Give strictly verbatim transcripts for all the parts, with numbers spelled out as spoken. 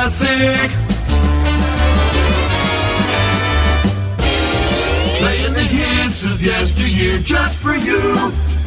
classic. Playing the hits of yesteryear just for you.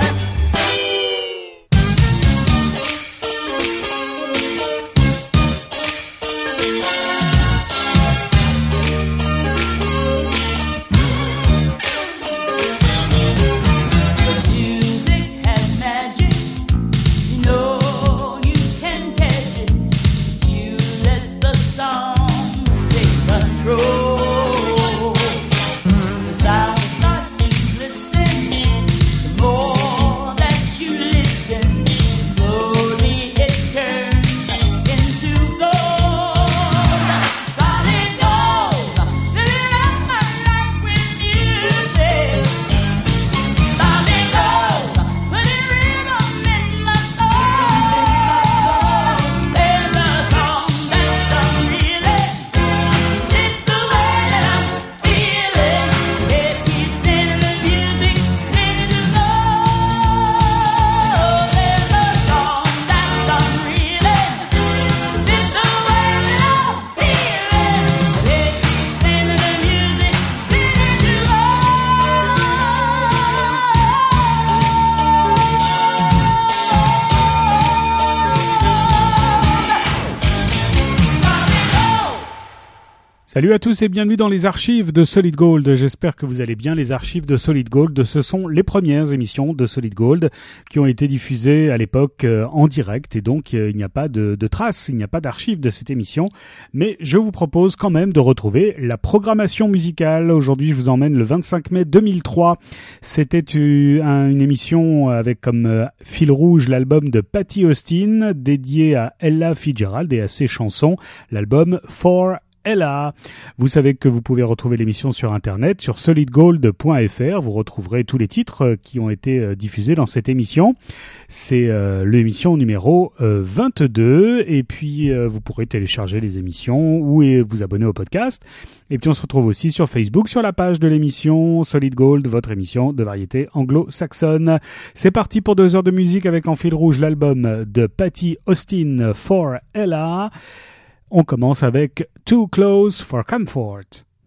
Salut à tous et bienvenue dans les archives de Solid Gold. J'espère que vous allez bien. Les archives de Solid Gold, ce sont les premières émissions de Solid Gold qui ont été diffusées à l'époque euh, en direct et donc euh, il n'y a pas de, de traces, il n'y a pas d'archives de cette émission. Mais je vous propose quand même de retrouver la programmation musicale. Aujourd'hui, je vous emmène le vingt-cinq mai deux mille trois. C'était une, une émission avec comme euh, fil rouge l'album de Patti Austin dédié à Ella Fitzgerald et à ses chansons, l'album For Ella. Vous savez que vous pouvez retrouver l'émission sur internet, sur solid gold point f r. Vous retrouverez tous les titres qui ont été diffusés dans cette émission. C'est euh, l'émission numéro euh, vingt-deux. Et puis, euh, vous pourrez télécharger les émissions ou et vous abonner au podcast. Et puis, on se retrouve aussi sur Facebook, sur la page de l'émission Solid Gold, votre émission de variété anglo-saxonne. C'est parti pour deux heures de musique avec en fil rouge l'album de Patti Austin, For Ella. On commence avec Too Close for Comfort.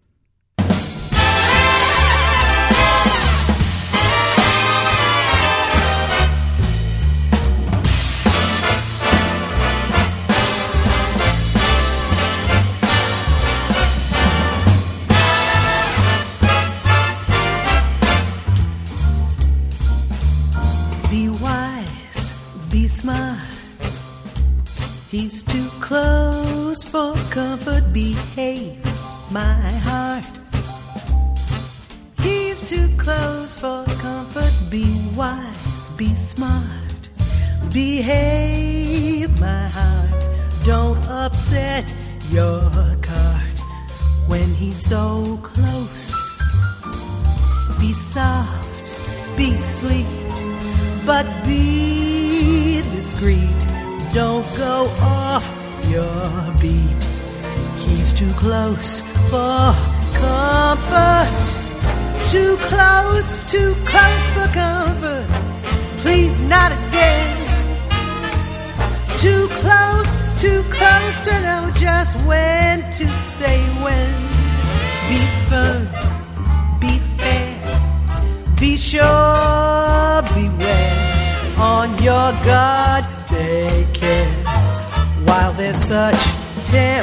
Be wise, be smart. He's too close for comfort, behave, my heart. He's too close for comfort, be wise, be smart. Behave, my heart, don't upset your cart. When he's so close, be soft, be sweet, but be discreet. Don't go off your beat. He's too close for comfort. Too close, too close for comfort. Please, not again. Too close, too close to know just when to say when. Be firm, be fair, be sure, beware. On your guard, take care. While there's such temptation,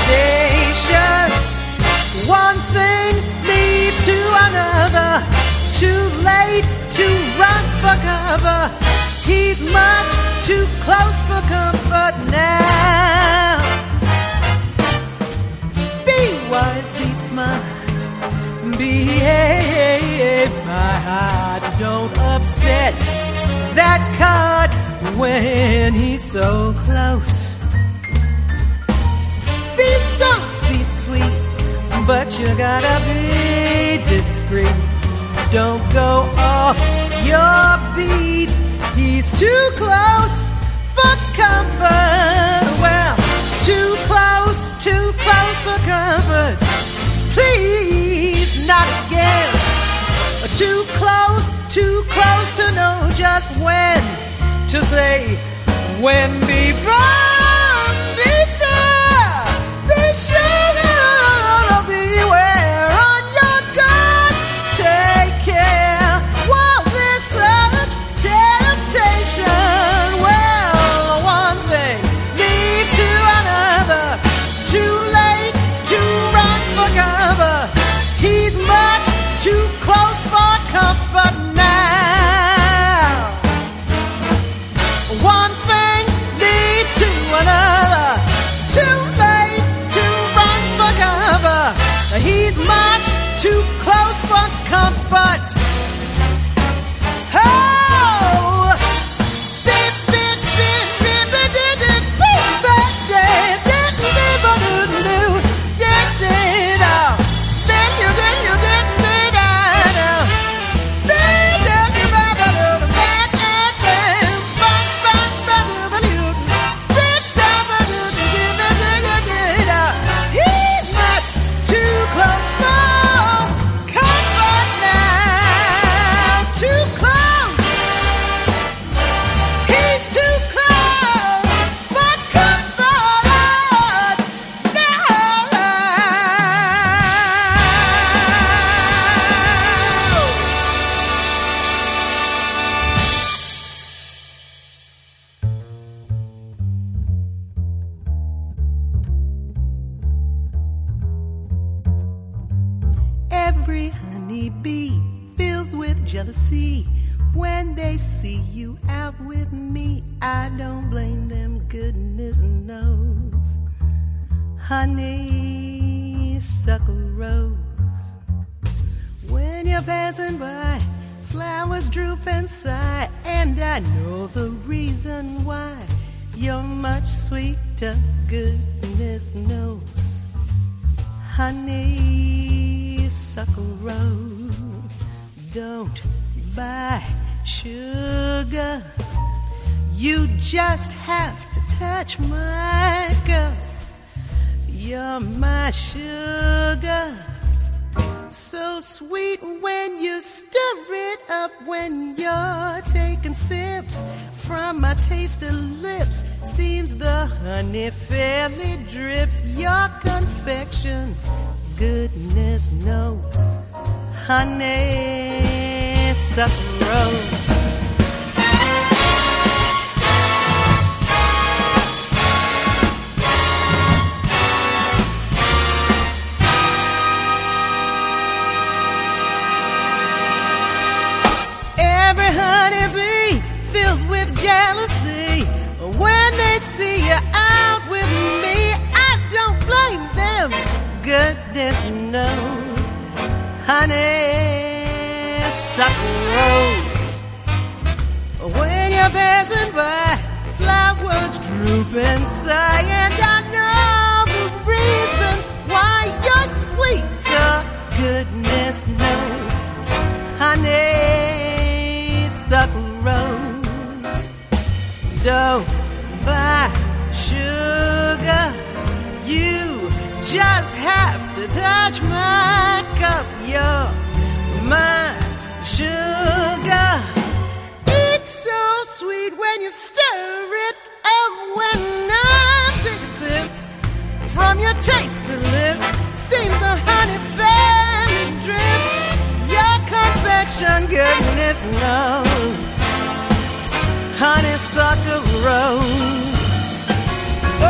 one thing leads to another. Too late to run for cover. He's much too close for comfort now. Be wise, be smart, behave, my heart. Don't upset that card when he's so close. Be soft, be sweet, but you gotta be discreet. Don't go off your beat. He's too close for comfort. Well, too close, too close for comfort. Please, not again. Too close, too close to know just when to say when. Before, before much too close for comfort. Oh, dip, dip, dip, dip, dip, dip, dip, dip, dip, dip, dip, dip, dip, dip, oh. Then you, then you, then you, then you, then you, he's much too close for comfort now. Too close. He's too close for comfort now. Every honeybee fills with jealousy when they see you out with me. I don't blame them, goodness knows. Honeysuckle rose. When you're passing by, flowers droop and sigh, and I know the reason why. You're much sweeter, goodness knows. Honeysuckle rose, don't buy sugar. You just have to touch my cup. You're my sugar, so sweet when you stir it up. When you're taking sips from my tasty lips, seems the honey fairly drips. Your confection, goodness knows. Honeysuckle rose. Every honeybee fills with jealousy when they see you out with me. I don't blame them, goodness knows. Honeysuckle rose. When you're passing by, flowers droop and sigh, and I know the reason why you're sweeter, goodness knows. Honeysuckle rose. Don't buy sugar, you just have to touch my cup. You're my sugar. It's so sweet when you stir it up. When I'm taking sips from your tasty lips, seems the honey fairly drips. Your confection, goodness knows. Honeysuckle rose. Oh,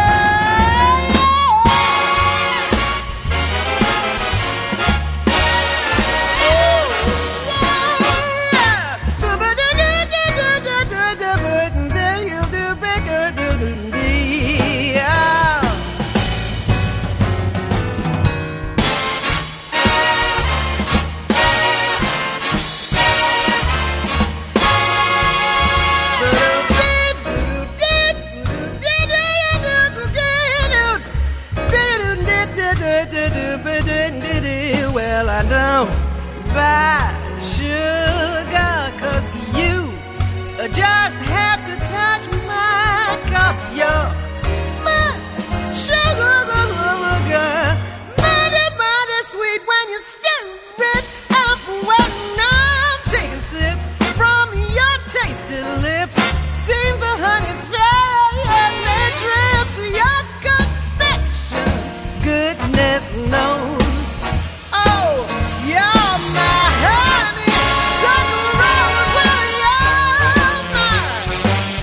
well, I don't buy sugar, 'cause you just have to touch my cup. You're my sugar, mighty, mighty sweet when you stir it up. When I'm taking sips from your tasty lips, seems the honey fairly drips. Your confection, goodness knows. You're my honeysuckle rose, well, you're my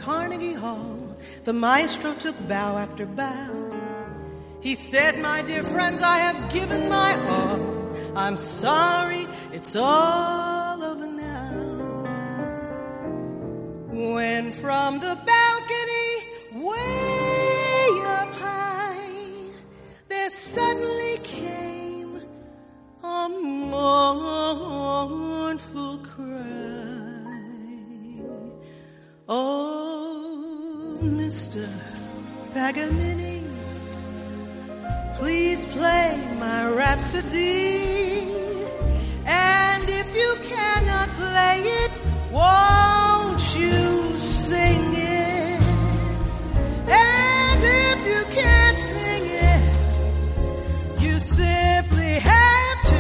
Carnegie Hall, the maestro took bow after bow. He said, my dear friends, I have given my all. I'm sorry, it's all over now. When from the balcony, way up high, there suddenly came a mournful cry. Oh, Mister Paganini, please play my Rhapsody. And if you cannot play it, won't you sing it? And if you can't sing it, you simply have to.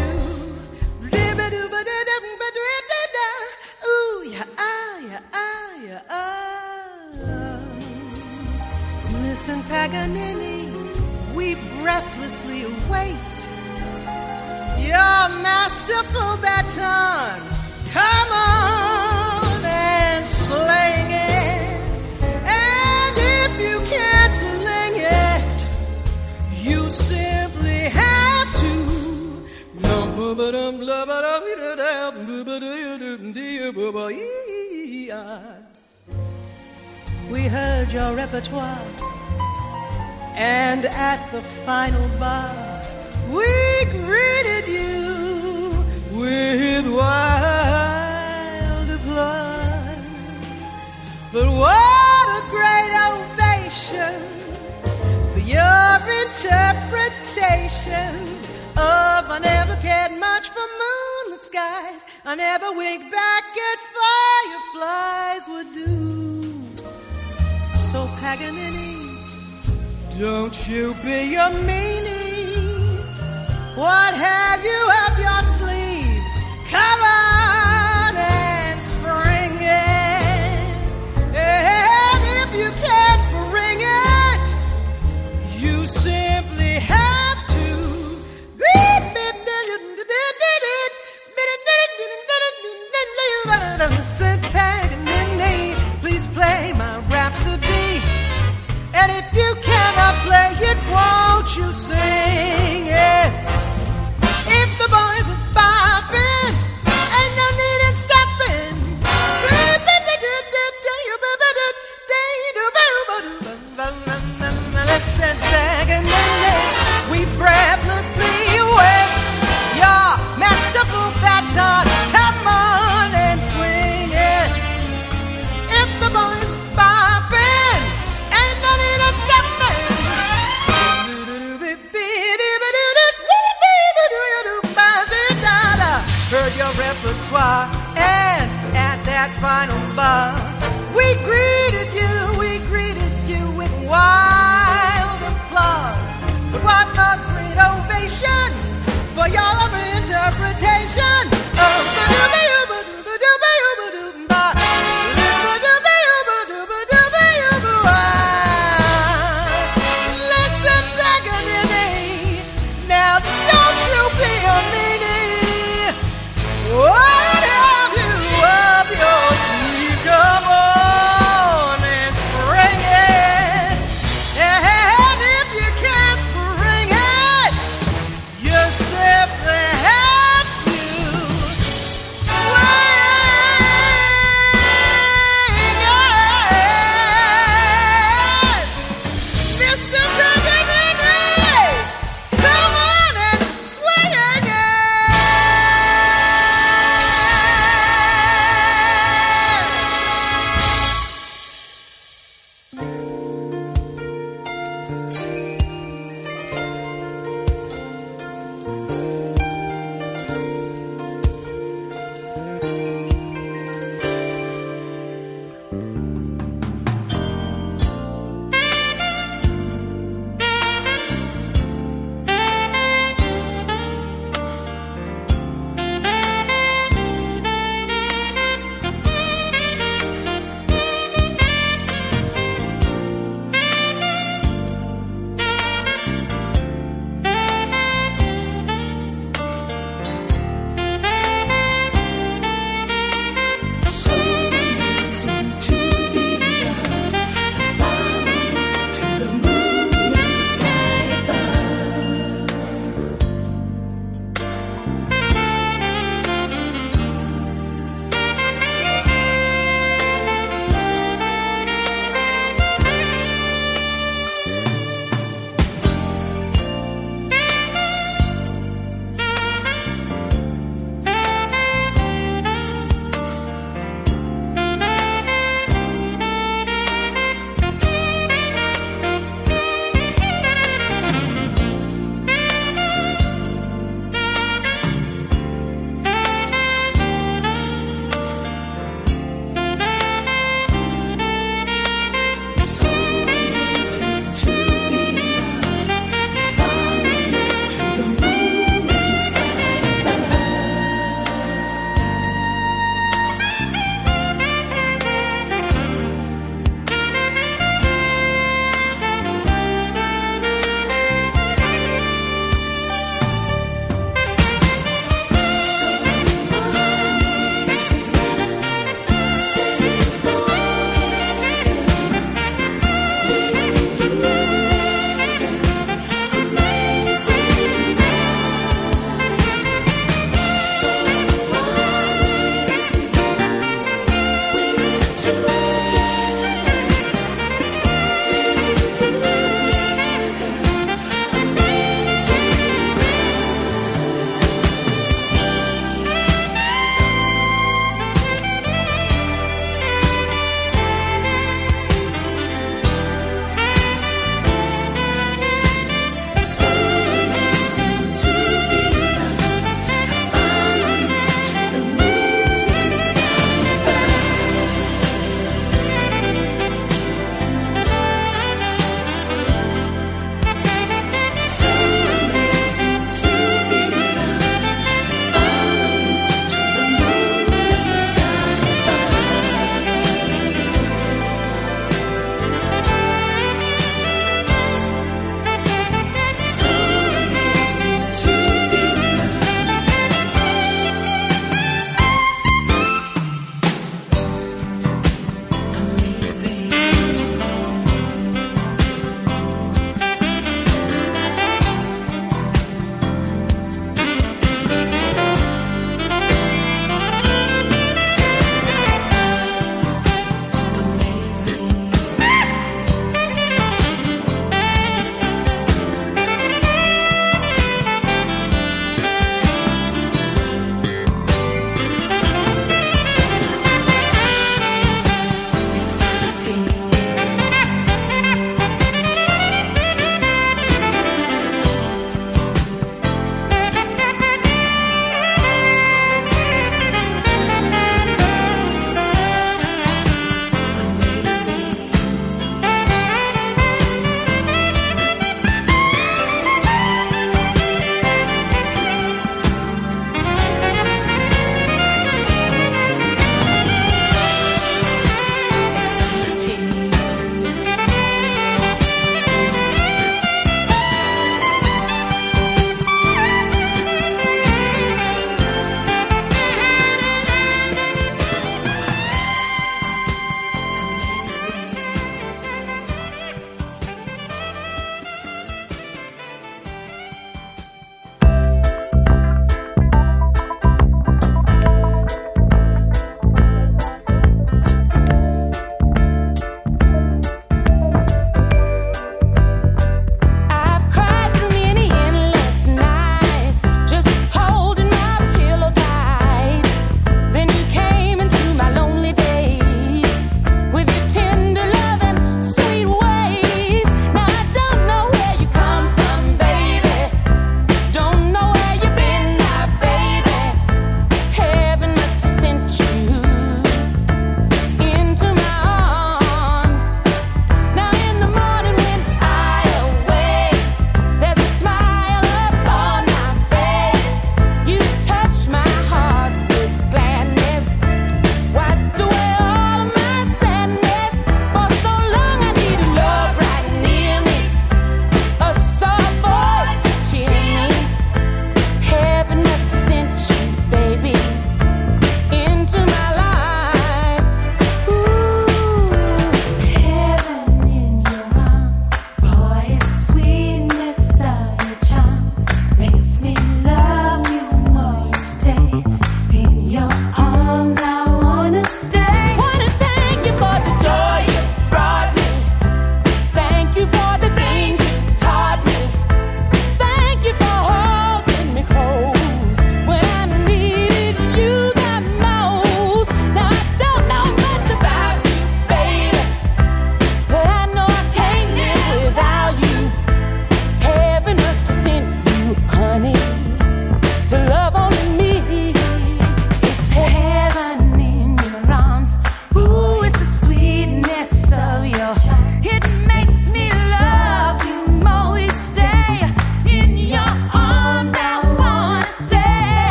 Ooh, yeah, ah, yeah, ah, yeah, ah. Listen, Paganini, we breathlessly await your masterful baton. Come on and sling it. And if you can't sling it, you simply have to. We heard your repertoire, and at the final bar, we greeted you with wild applause. But what a great ovation for your interpretation of I never cared much for moonlit skies, I never winked back at fireflies would do. So Paganini, don't you be a meanie. What have you up your sleeve? Come on and spring it. And if you can't spring it, you simply have to. Listen, Paganini, please play my Rhapsody. And if you cannot play it, won't you sing it? If the boys are bopping, ain't no need in stopping. Listen, Paganini, we breathlessly await your masterful baton. Come on and swing it. If the boys are bopping, ain't no need in stopping. Heard your repertoire, and at that final bar, we greeted you, we greeted you with wild applause. But what a great ovation for your interpretation of the listen, Paganini, now don't you be a meanie. What have you up your sleeve? Come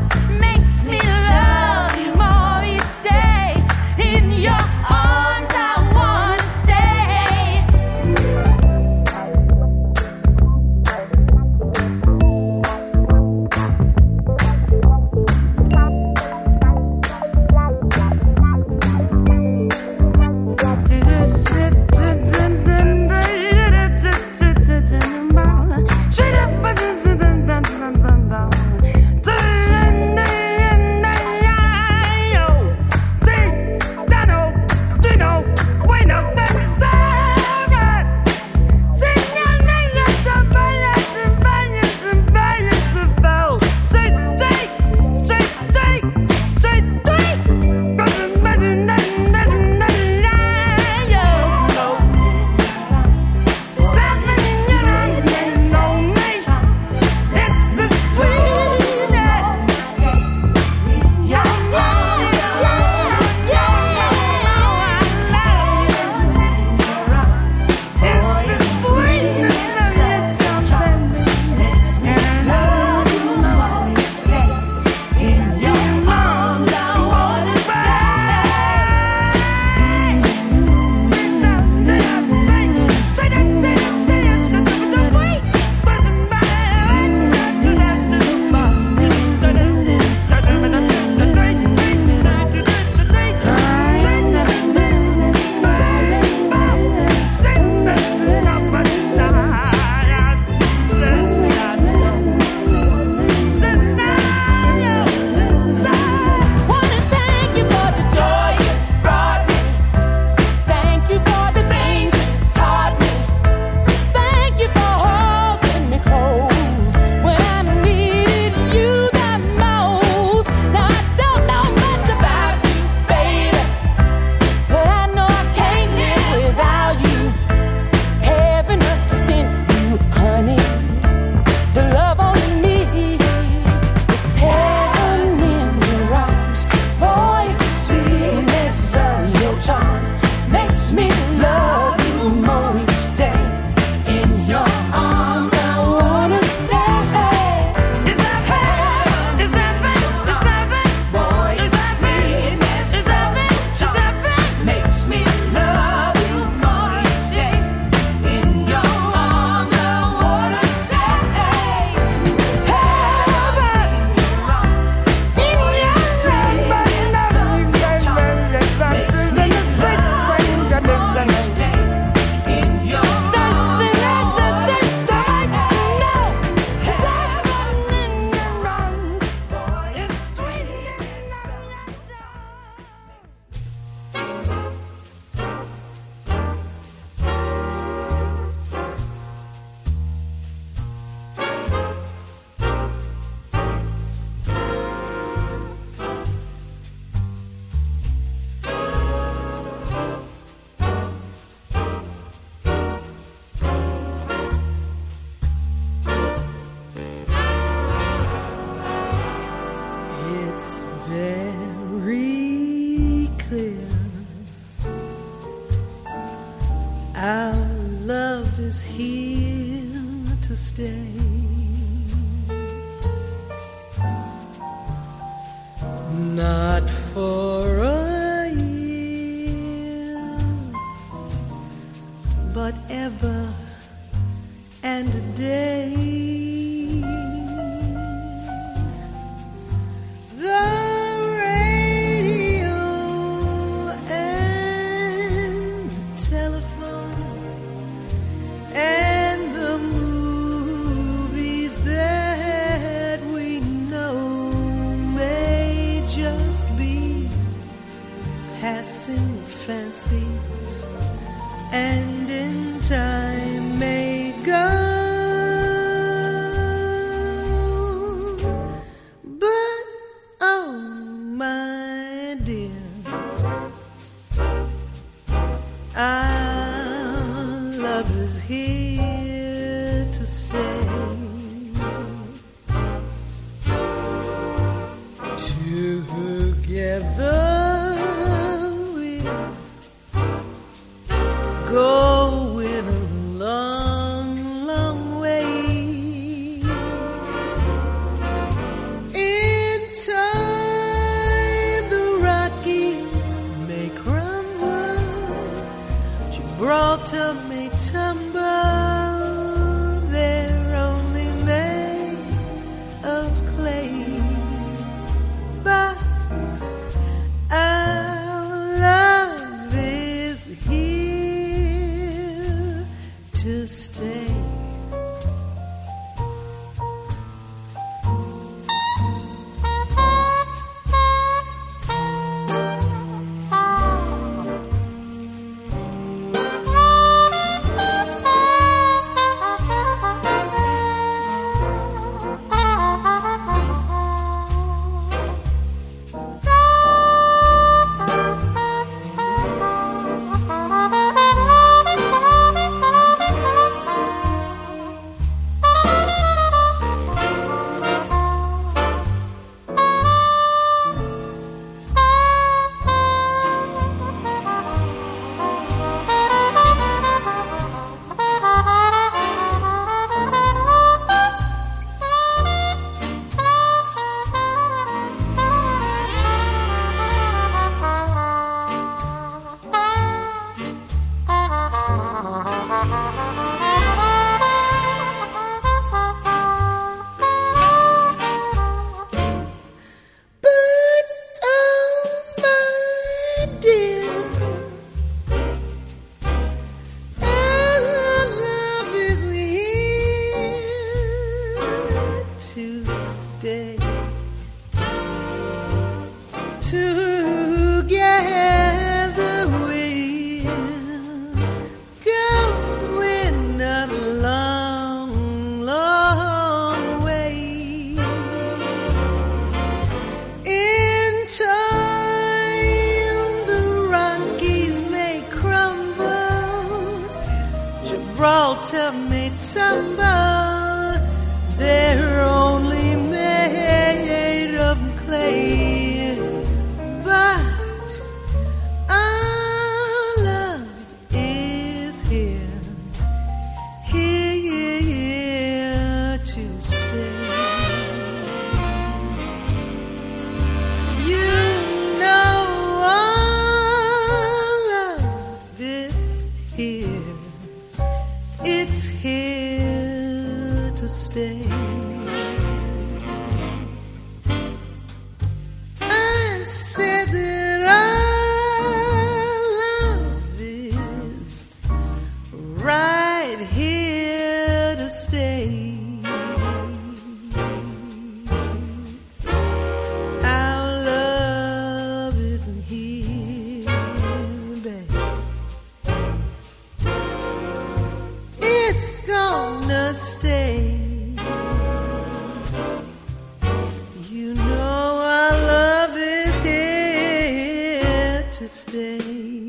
is here to stay. Not for a year, but ever and a day. Passing fancies, and in time may go. But oh my dear, our love is here to stay. Together going a long, long way. In tumble, they're only made of clay. But our love is here, here to stay. You know our love, it's here, it's here to stay. I said that our love is right here to stay. Our love isn't here, babe. It's gonna stay. You know our love is here to stay.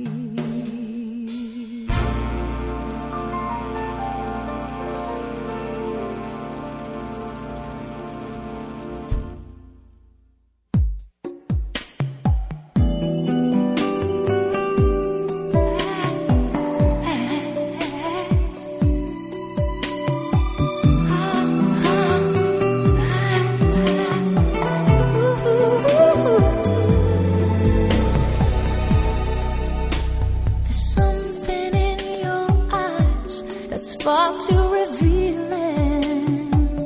There's something in your eyes that's far too revealing.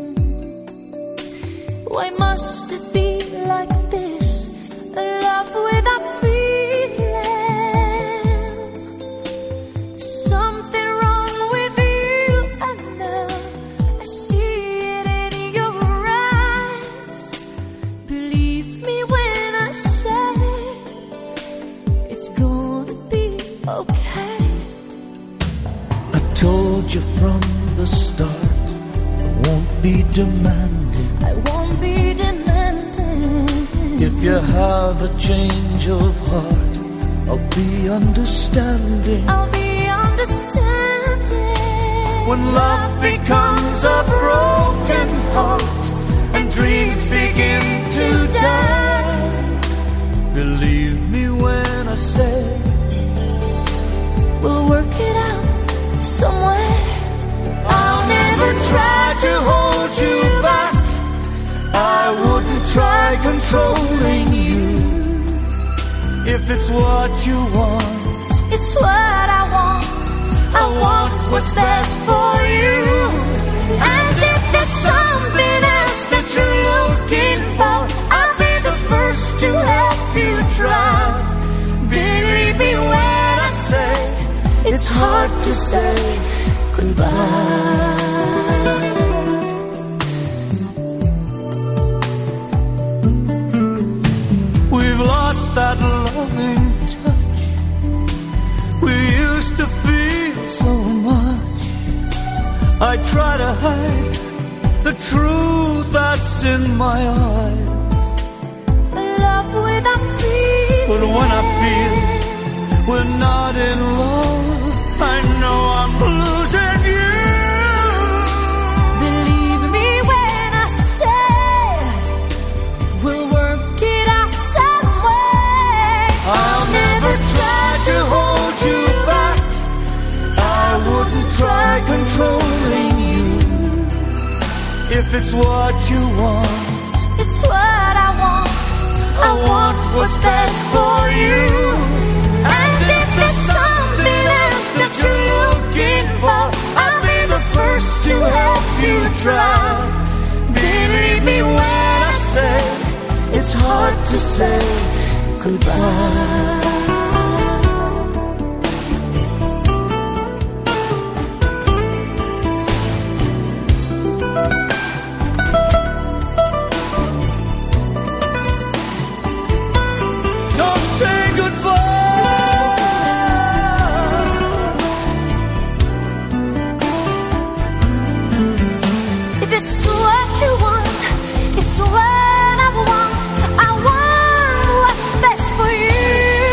Why must it be like this? A love without feeling. There's something wrong with you, I know. I see it in your eyes. Believe me when I say it's gonna be okay. I told you from the start, I won't be demanding. I won't be demanding. If you have a change of heart, I'll be understanding. I'll be understanding. When love becomes a broken heart and dreams begin to die, believe me when I say We'll work it out somewhere. I'll never try to hold you back. I wouldn't try controlling you. If it's what you want, It's what I want. I want what's best for you. And if there's something else that you're looking for, I'll be the first to help you try. Believe me when I say it's hard to say goodbye. we've lost that loving touch we used to feel so much. I try to hide the truth that's in my eyes, Love without feeling. but when I feel we're not in love, I know I'm losing you. Believe me when I say we'll work it out some way. I'll never try to hold you back. I wouldn't try controlling you. If it's what you want, It's what I want. I want what's best for you. And if there's something else that you're looking for, I'll be the first to help you try. Believe me when I say it's hard to say goodbye. Don't say goodbye. If it's what you want, it's what I want. I want what's best for you.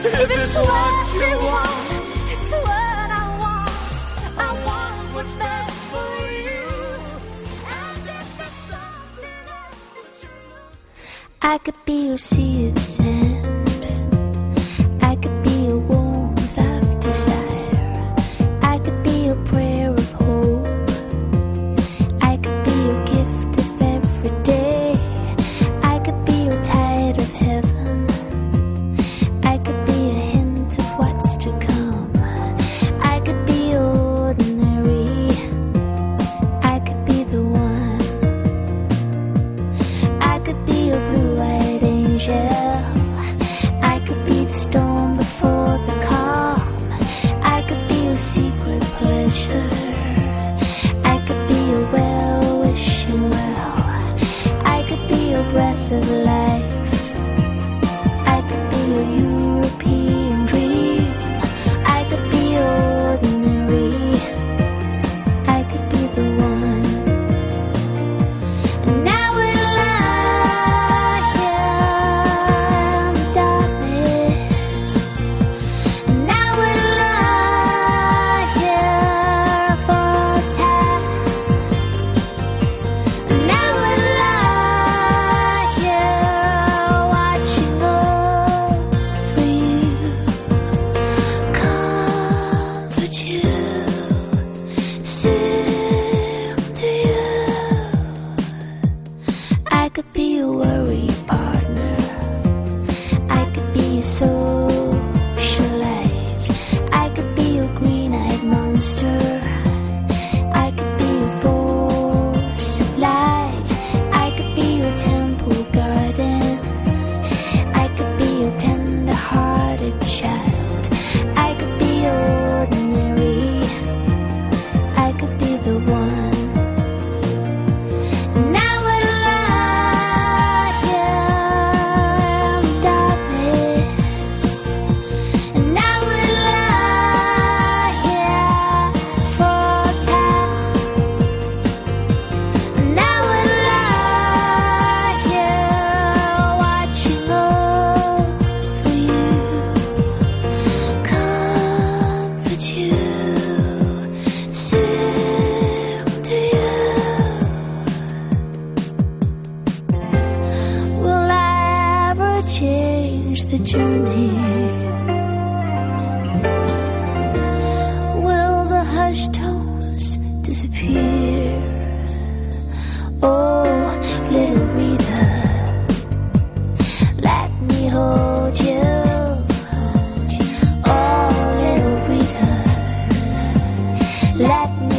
If it's what you want, it's what I want. I want what's best for you. And if there's something else that you look, I could be your sea of sand. I could be a warmth of desire. I could be a prayer of hope. I could be your gift of every day. I could be your tide of heaven. I could be a hint of what's to come. I could be ordinary. I could be the one. I could be your blue-eyed angel. I could be the storm before the calm. I could be your secret pleasure. I could be your well-wishing well. I could be your breath of life. I could be your European dream. I could be ordinary. I could be the one. And I would lie here in the darkness. And I would lie here for a time. And I would lie here watching over you, comfort you, sing to you. I could be your worry partner. I could be your socialite. I could be your green-eyed monster. I could be your force of light. I could be your temple garden. I could be your tender-hearted child. I could be ordinary. I could be the one. And I would lie here in the darkness. And I would lie here for a time. And I would lie here watching over you, comfort you, sing to you. Will I ever change the journey? Will the hushed tones disappear? Oh, little Rita, let me hold you. Oh, little Rita, let me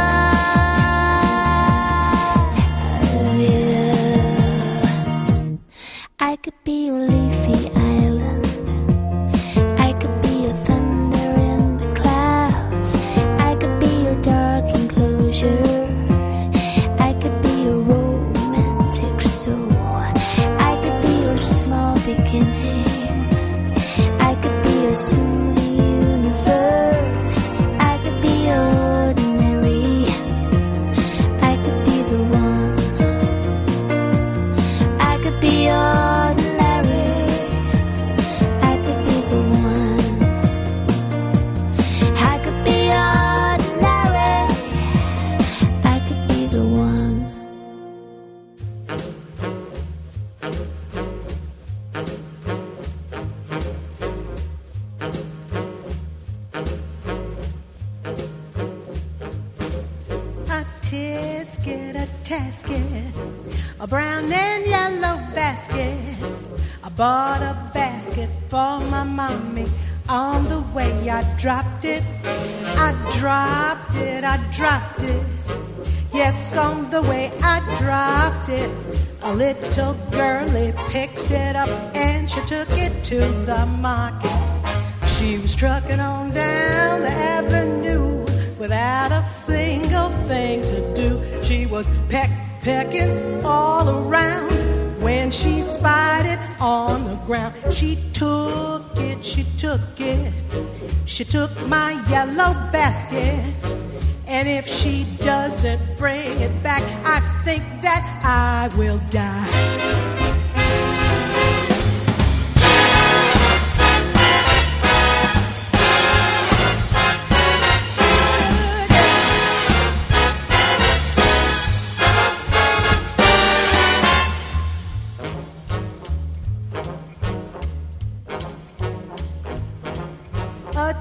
love you. I could be your leafy island. I could be your thunder in the clouds. I could be your dark enclosure. I could be your romantic soul. I could be your small beginning. I could be your soothing universe. I could be ordinary. I could be the one. I could be ordinary. I could be the one. I could be ordinary. I could be the one. A tisket, a tasket, a brown and yellow basket. I bought a basket for my mommy. On the way I dropped it, I dropped it, I dropped it. Yes, on the way I dropped it, a little girlie picked it up and she took it to the market. She was trucking on down the avenue without a single thing to do. She was peck, pecking all around when she spied it on the ground. She took it, she took it, she took my yellow basket. And if she doesn't bring it back, I think that I will die.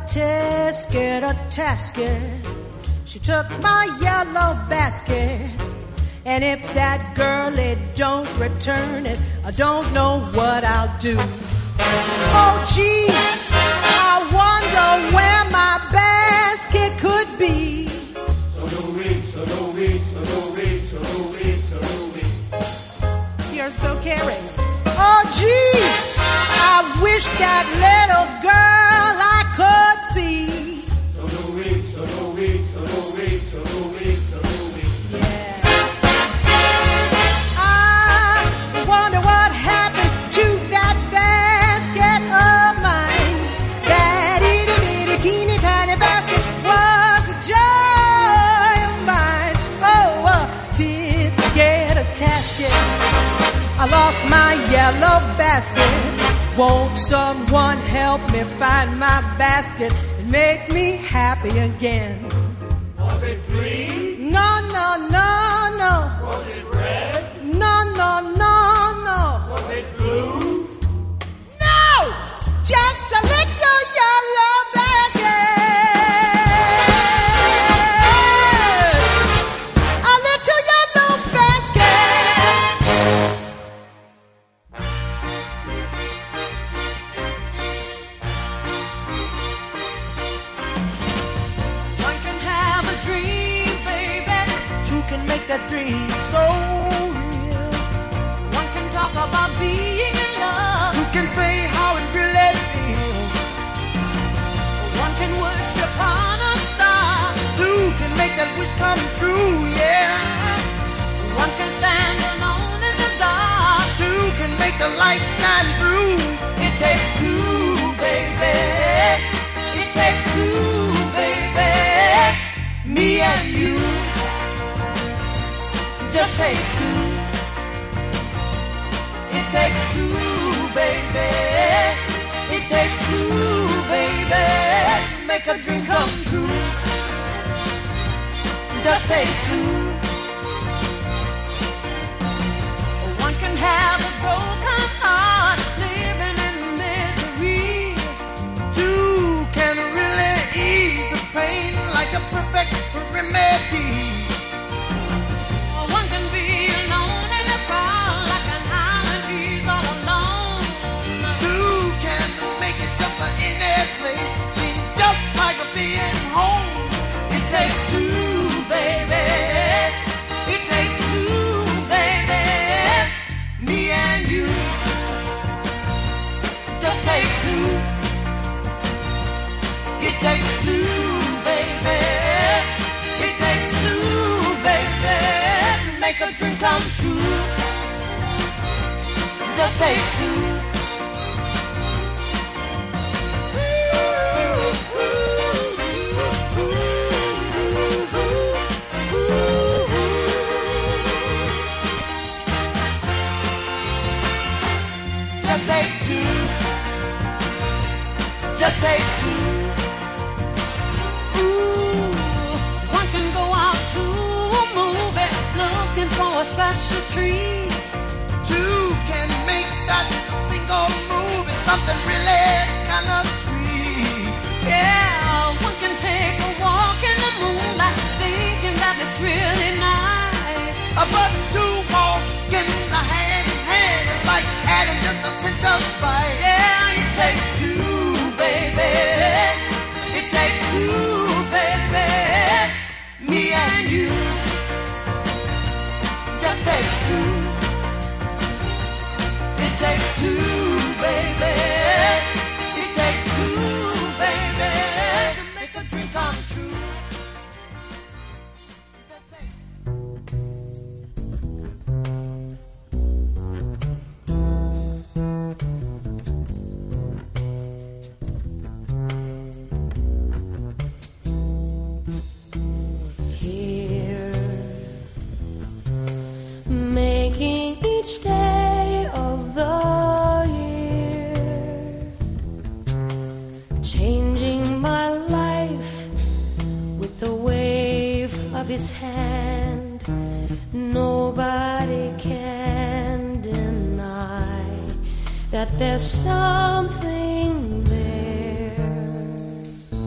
tisket, a tasket. She took my yellow basket. And if that girl it don't return it, I don't know what I'll do. Oh gee, I wonder where my basket could be. So do we, so do we, so do we, so do we, so do we. You're so caring. Oh gee, I wish that little girl I could see. So do we, so do we, so do we, so do we, so do we. Yeah. I wonder what happened to that basket of mine. That itty bitty teeny tiny basket was a joy of mine. Oh, a tisket, a tasket. I lost my yellow basket. Won't someone help me find my basket and make me happy again? Was it green? No, no, no, no. Was it red? No, no, no, no. Was it blue? No! Just a little yellow basket. A little yellow basket. One can have a dream, baby. Two can make that dream so real. One can talk about being in love. Two can say how it really feels. One can wish upon a star. Two can make that wish come true, yeah. One can stand alone in the dark. Two can make the light shine through. It takes two, baby. It takes two, baby. Me and you. Just take two. It takes two, baby. It takes two, baby. Make a dream come true. Just take two. One can have a broken heart, living in misery. Two can really ease the pain like a perfect remedy. One can be alone in a crowd like an island, he's all alone. Two can make it just like any place, seem just like a being home. It takes two, baby. It takes two, baby. Me and you. Just take two. It takes two, baby. It takes two, baby. To make a dream come true. Just take two. Just take two. Just take two. Ooh, one can go out to a movie looking for a special treat. Two can make that single move. It's something really kind of sweet. Yeah, one can take a walk in the moonlight thinking that it's really nice. But two walking hand in hand is like adding just a pinch of spice. Yeah, it takes two, baby. It takes two, baby. Me and you. Just take two. It takes two, baby. It takes two, baby. To make a dream come true. Just take Here, making each day of the year, changing my life with the wave of his hand. Nobody can deny that there's something there.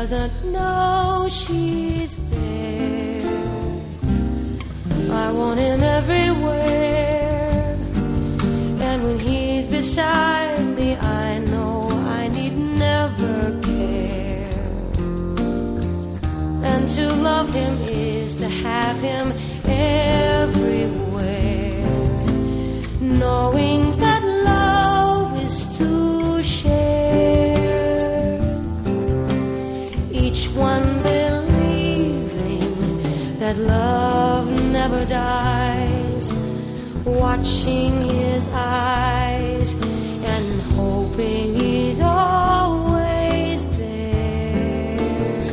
doesn't know she's there. I want him everywhere, and when he's beside me, I know I need never care. And to love him is to have him everywhere, knowing that love is to share, each one believing that love never dies, watching his eyes and hoping he's always there.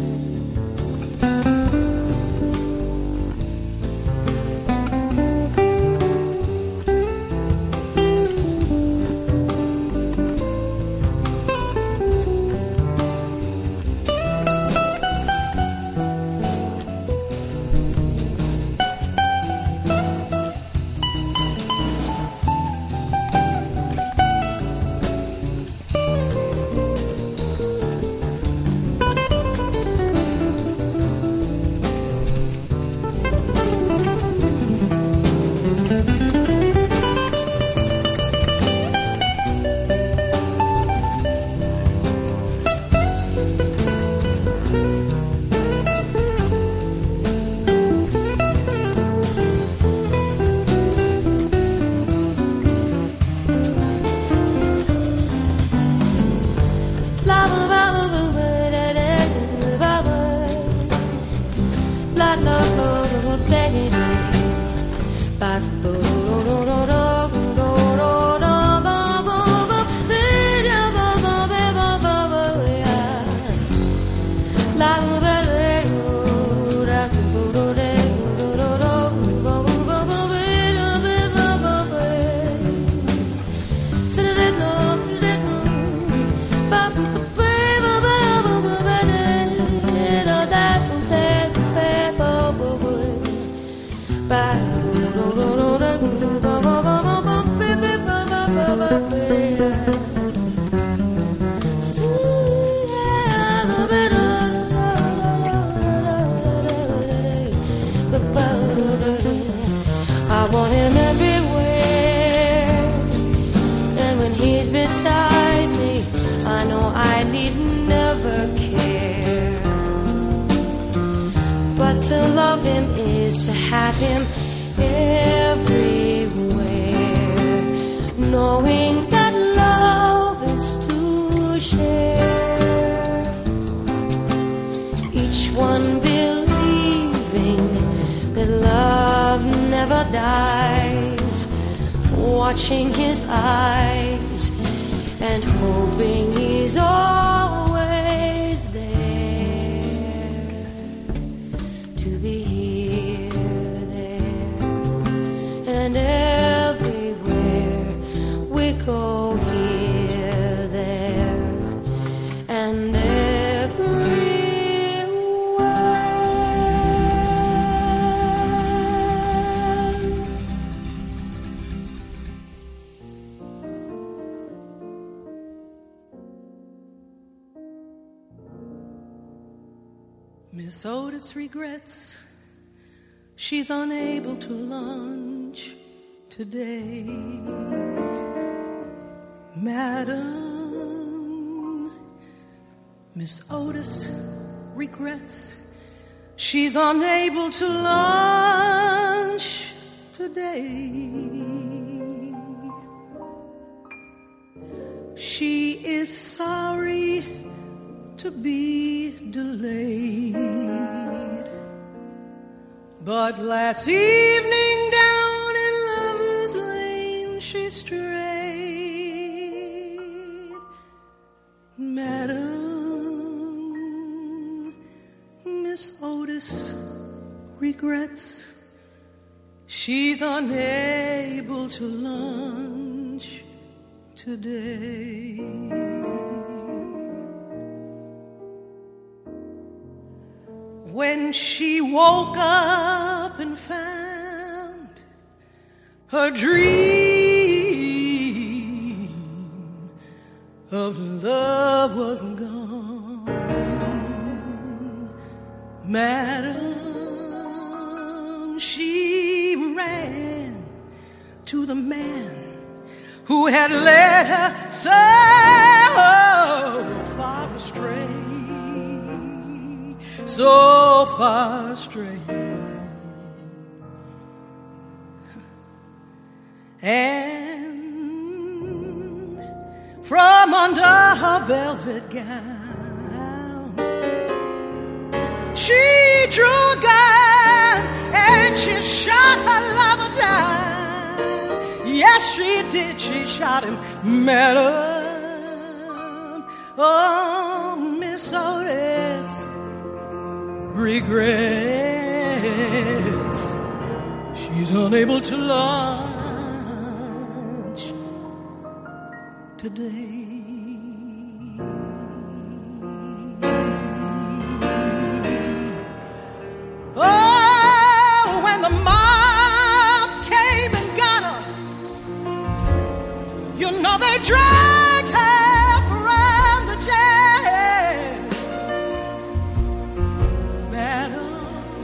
I want him everywhere, and when he's beside me, I know I need never care. But to love him is to have him everywhere, knowing that love is to share, each one believing that love never dies, watching his eyes and hoping he's always there, to be here, there, and everywhere we go, here, there, and everywhere. Miss Otis regrets she's unable to lunch today. Madam, Miss Otis regrets she's unable to lunch today. She is sorry to be delayed, but last evening down in Lover's Lane she strayed. Madam, Miss Otis regrets she's unable to lunch today. When she woke up and found her dream of love was gone, ran to the man who had led her so far astray, so far astray. And from under her velvet gown, she drew a gun and she shot her lover down. Yes, she did, she shot him, madam. Oh, Miss Otis regrets she's unable to lunch today. Oh, when the mob came and got her, you know they dragged her from the jail, madam.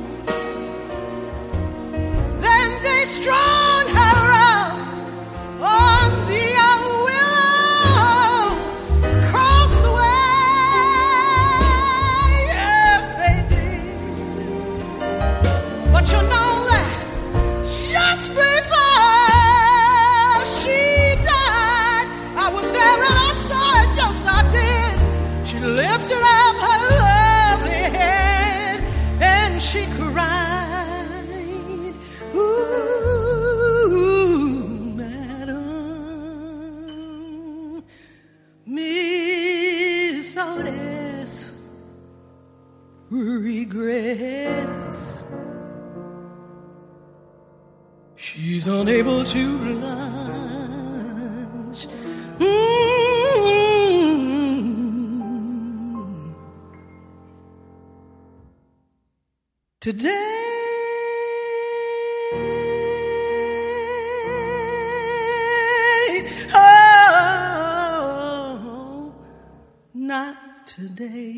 Then they strung her up on the other willow across the way. Yes, they did. But you know that just before she died, I was there and I saw it. Yes, I did. She lifted up her lovely head and she cried. Ooh, madam, Miss Otis regrets she's unable to lunch. Mm-hmm. Today. Oh, not today.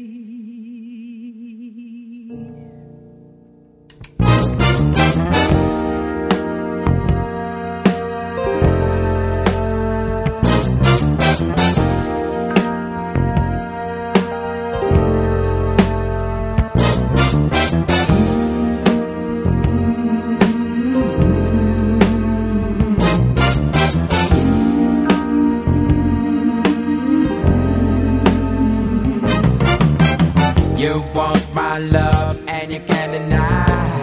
You want my love and you can't deny.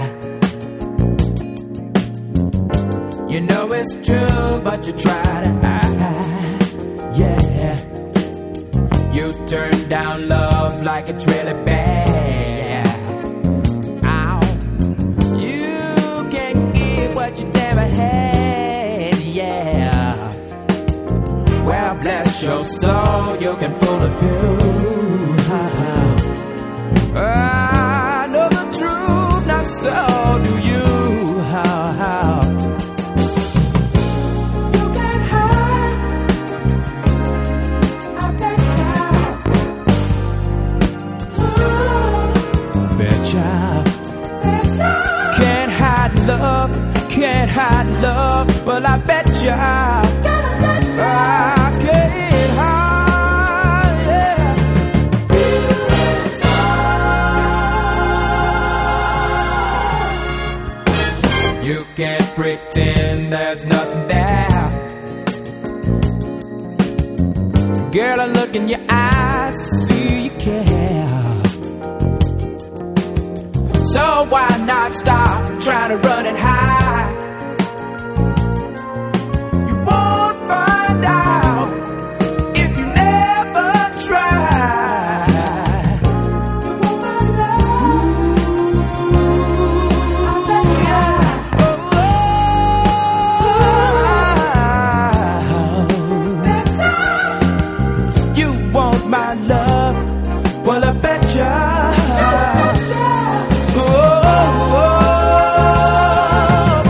You know it's true, but you try to hide. Yeah, you turn down love like it's really bad. Ow, you can't give what you never had. Yeah, well, bless your soul, you can fool a few. I know the truth, now so do you. How, how? You can't hide. I bet ya. Betcha. Betcha. Can't hide love, can't hide love. Well, I bet ya. I can't hide. You can't pretend there's nothing there. Girl, I look in your eyes, see you care. So why not stop trying to run and hide? You won't find out if you never try. You want my love? I bet ya. You want my love? Well, I betcha. Oh, oh, oh,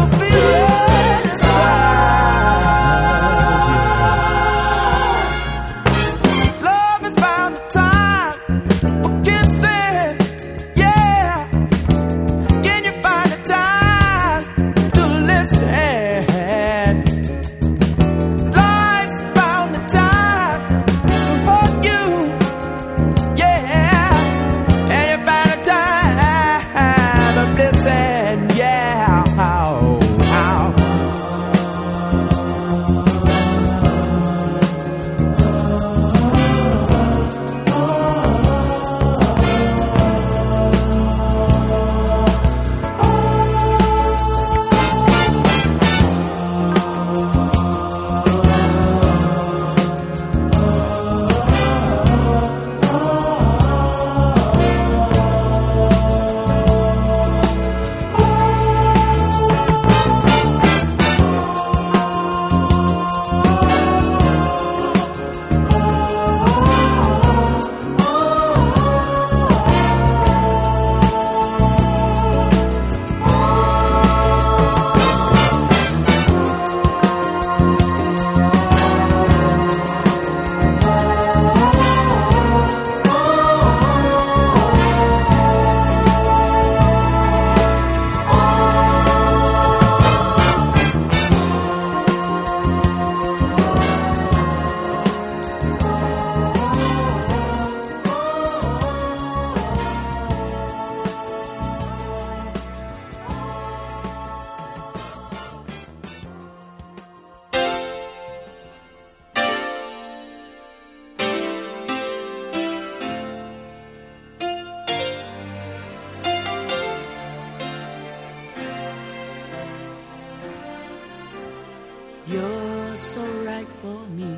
You're so right for me,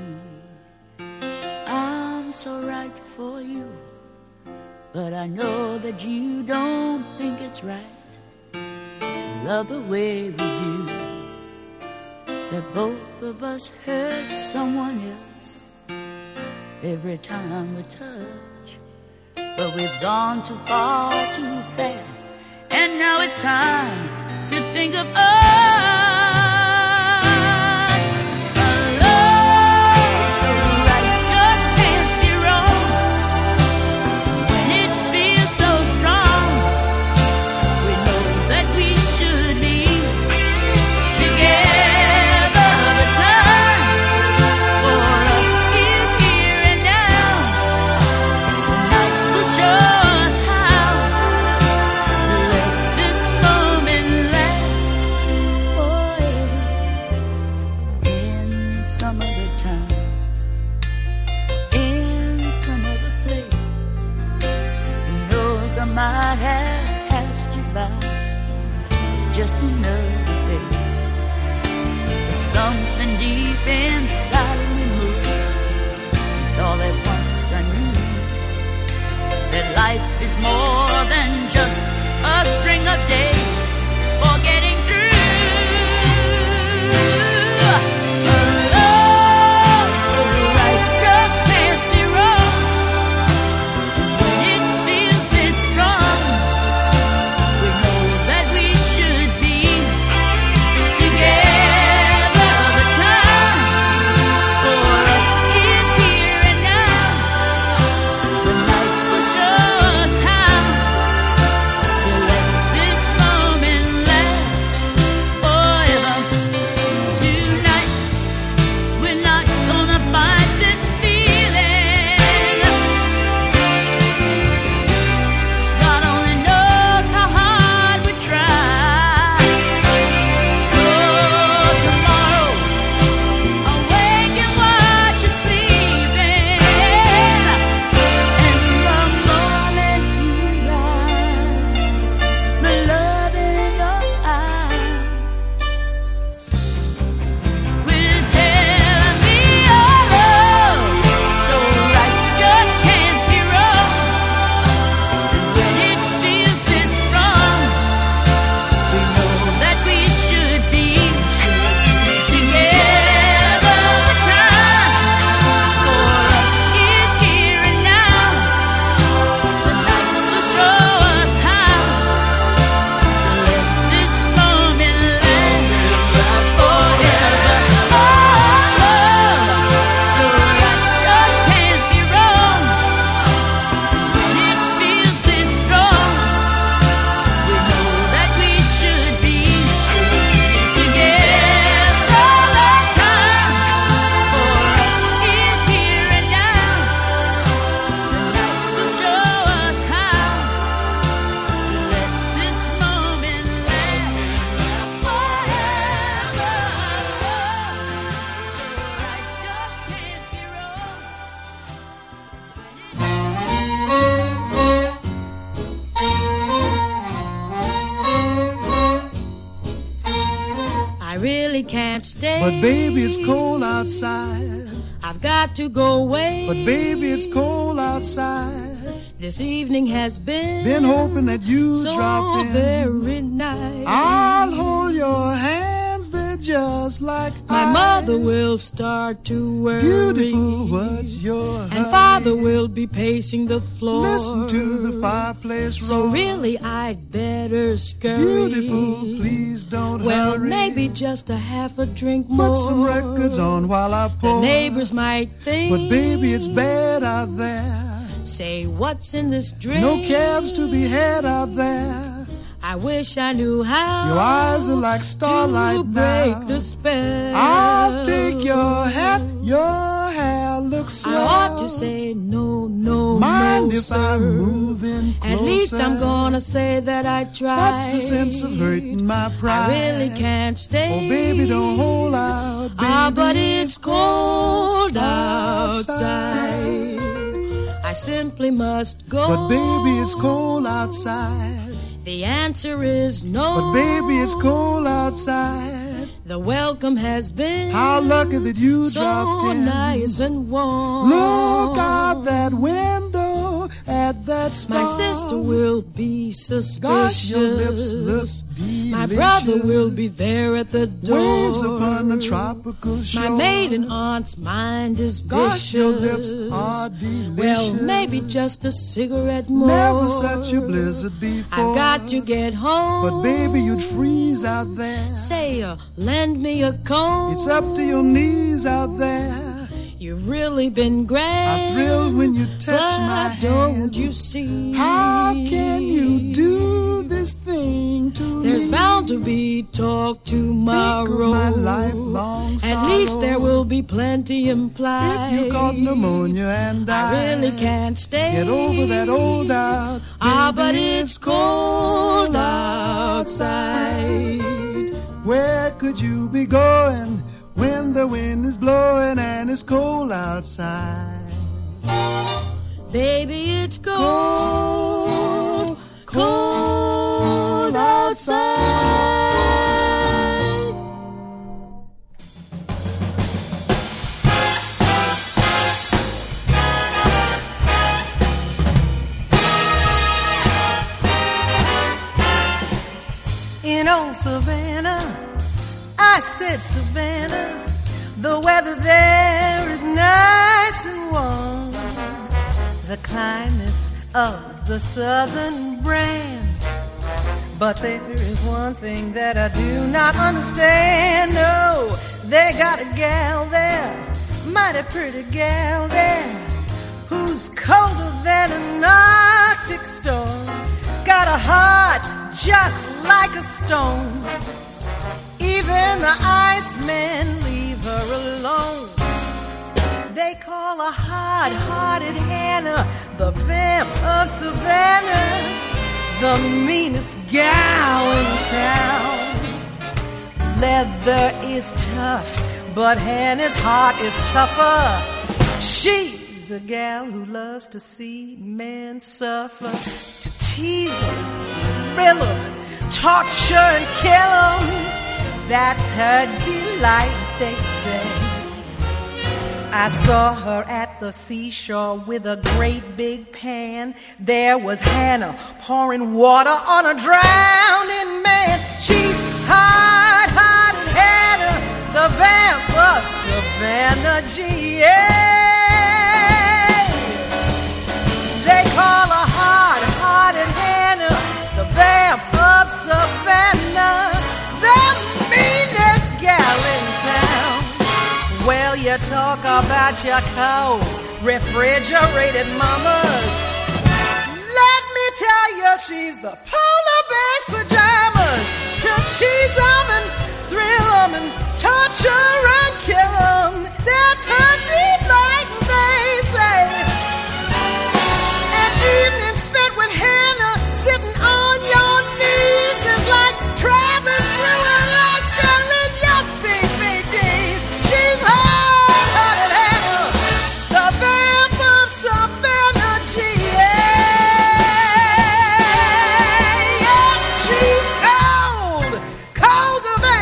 I'm so right for you, but I know that you don't think it's right to love the way we do, that both of us hurt someone else every time we touch, but we've gone too far too fast, and now it's time to think of us. Might have passed you by, it's just another face. There's something deep inside of me moving, and all at once I knew that life is more than just a string of days for getting through. But baby, it's cold outside. I've got to go away. But baby, it's cold outside. This evening has been Been hoping that you so drop in. very nice. I'll hold your hands, they're just like My ice. mother will start to worry. Beautiful, what's your And hurry? father will be pacing the floor. Listen to the fireplace roar. So really I'd better scurry. Beautiful, please don't Well, hurry. maybe just a half a drink more. Put some records on while I pour. The neighbors might think. But baby, it's bad out there. Say, what's in this drink? No cabs to be had out there. I wish I knew how. Your eyes are like starlight to break now. the spell. I'll take your hat, your hair looks swell. I ought to say no, no, Mind no, if sir. I'm moving closer? At least I'm gonna say that I tried. That's the sense of hurting my pride. I really can't stay. Oh, baby, don't hold out, baby. Ah, but it's cold outside. I simply must go. But baby, it's cold outside. The answer is no. But baby, it's cold outside. The welcome has been how lucky that you so dropped in. nice and warm. Look out that window at that star. My sister will be suspicious. Gosh, your lips look delicious. My brother will be there at the door. Waves upon the tropical shore. My maiden aunt's mind is vicious. Gosh, your lips are delicious. Well, maybe just a cigarette more. Never such a blizzard before. I got to get home. But baby, you'd freeze out there. Say, uh, lend me a comb. It's up to your knees out there. You've really been great. I thrill when you touch but my hand. Don't you see? How can you do this thing to There's me? bound to be talk tomorrow. Think of my lifelong sorrow. At least there will be plenty implied. If you caught pneumonia and I I really can't stay. Get over that old doubt. Ah, Baby, but it's cold outside. Where could you be going when the wind is blowing and it's cold outside? Baby, it's cold, cold outside. In old Savannah, I said, Savannah, the weather there is nice and warm. The climate's of the southern brand. But there is one thing that I do not understand. No, they got a gal there, mighty pretty gal there, who's colder than an Arctic storm. Got a heart just like a stone. Even the Icemen leave her alone. They call her hard-hearted Hannah, the vamp of Savannah, the meanest gal in town. Leather is tough, but Hannah's heart is tougher. She's a gal who loves to see men suffer, to tease them, thrill them, torture and kill them. That's her delight, they say. I saw her at the seashore with a great big pan. There was Hannah pouring water on a drowning man. She's hard-hearted Hannah, the vamp of Savannah, G A. They call her hard-hearted Hannah, the vamp of Savannah, the meanest gal in town. Well, you talk about your cold, refrigerated mamas. Let me tell you, she's the polar bear's pajamas. To tease them and thrill them and torture and kill them. That's her delight, they say. An evening spent with Hannah, sitting on your knees, is like traveling through Alaska in your B B Ds. She's hard-hearted Hannah, the vamp of Savannah, G A. Yeah, she's cold, colder than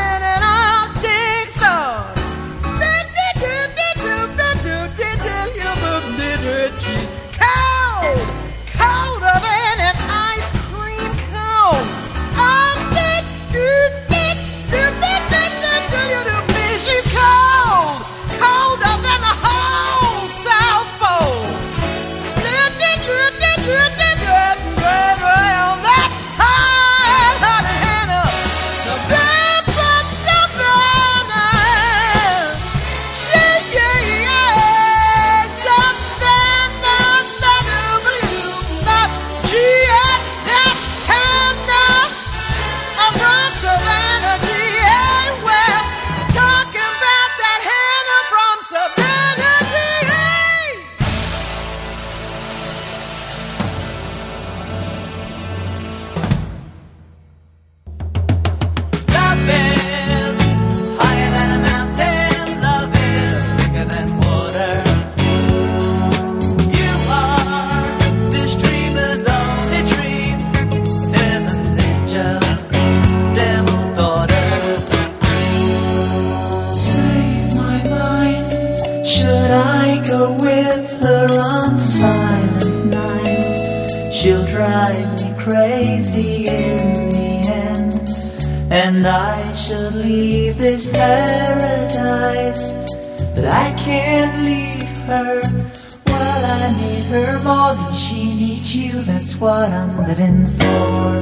that I should leave this paradise, but I can't leave her. Well, I need her more than she needs you. That's what I'm living for.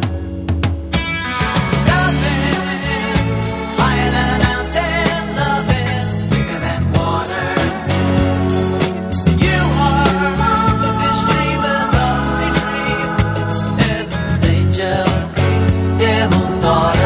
Love is higher than a mountain. Love is bigger than water. You are this dreamer's only dream, heaven's angel, devil's daughter.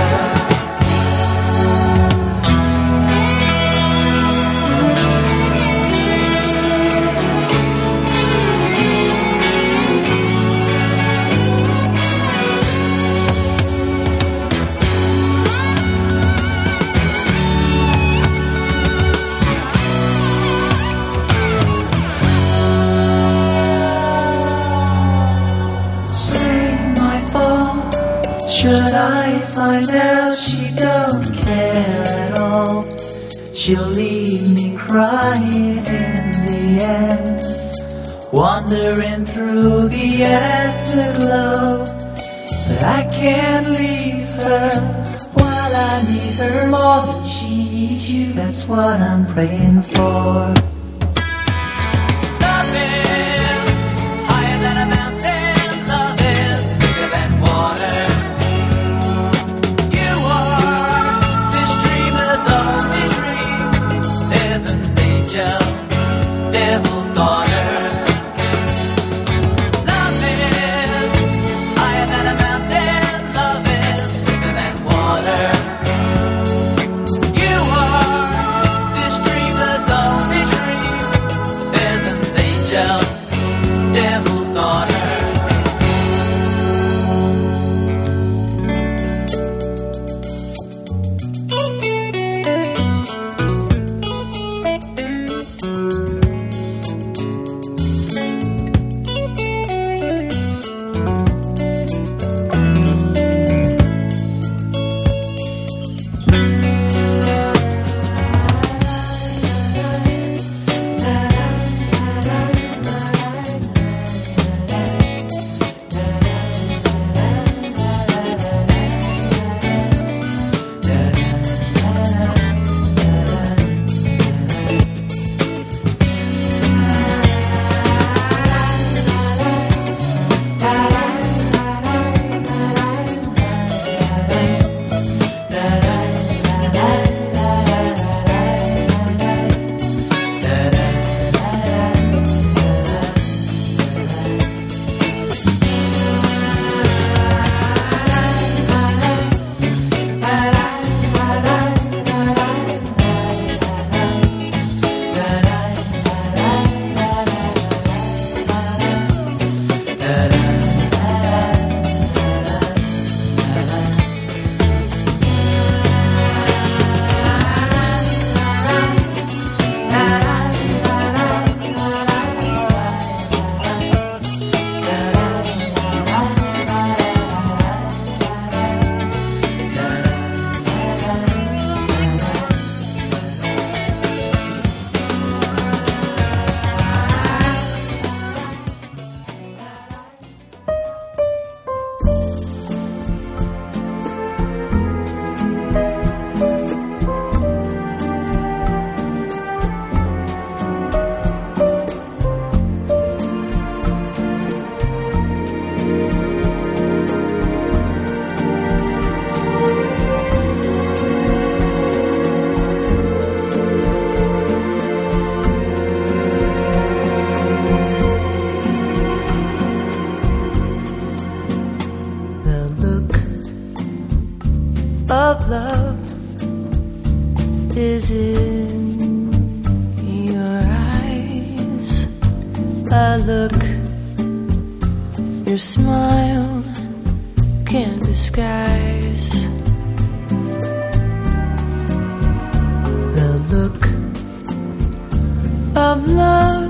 Should I find out she don't care at all, she'll leave me crying in the end, wandering through the afterglow. But I can't leave her, while I need her more than she needs you. That's what I'm praying for. Love is higher than a mountain. Love is bigger than water. Only dream, heaven's angel, devil's daughter. Love is higher than a mountain. Love is bigger than water. You are this dreamer's only dream, heaven's angel, devil's daughter. Of love is in your eyes. I look, your smile can't disguise the look of love.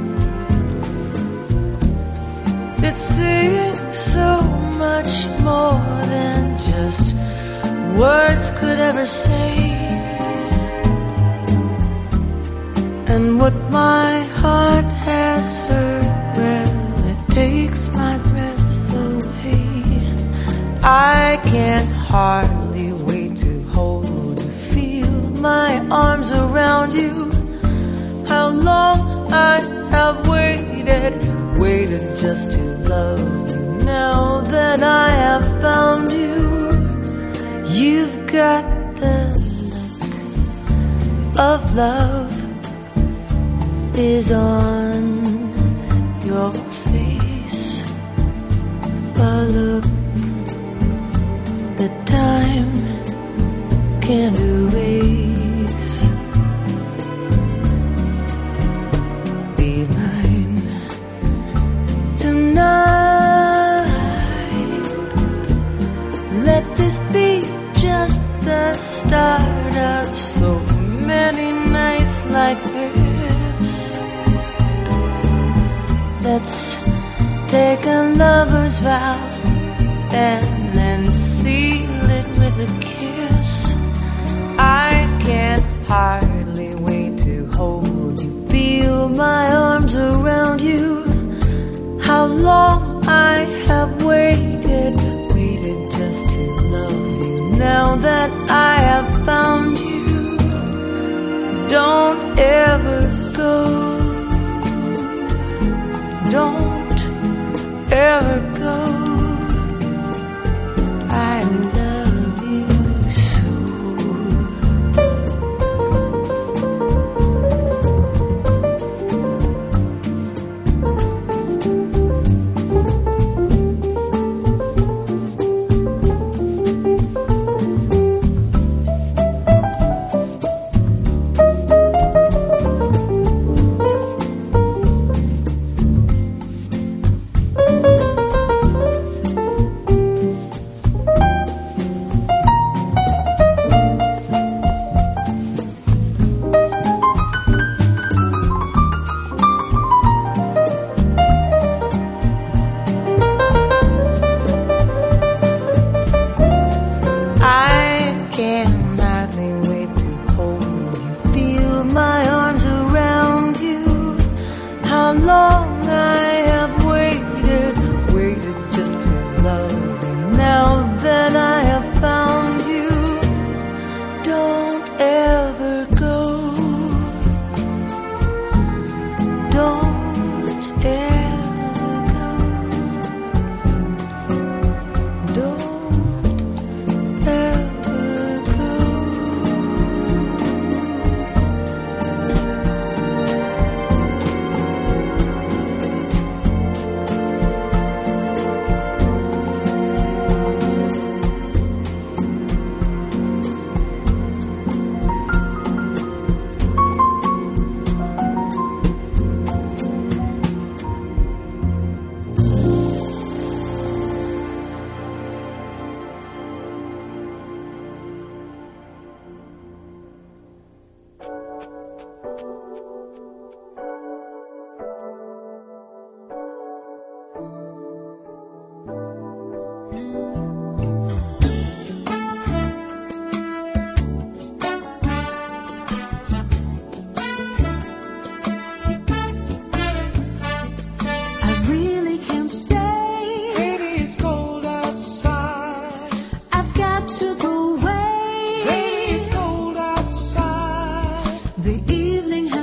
It's saying so much more than just words could ever say. And what my heart has heard, well, it takes my breath away. I can't hardly wait to my arms around you. How long I have waited, waited just to love you. Now that I have found you, you've got the look of love is on your face, a look that time can't erase. Be mine tonight. Let this be just the start of so many nights like this. Let's take a lover's vow and then seal it with a kiss. I can't hardly wait to hold you, feel my arms around you. How long I have waited, waited just to love you. Now that I have found you, don't ever go, don't ever go. I love you so. The evening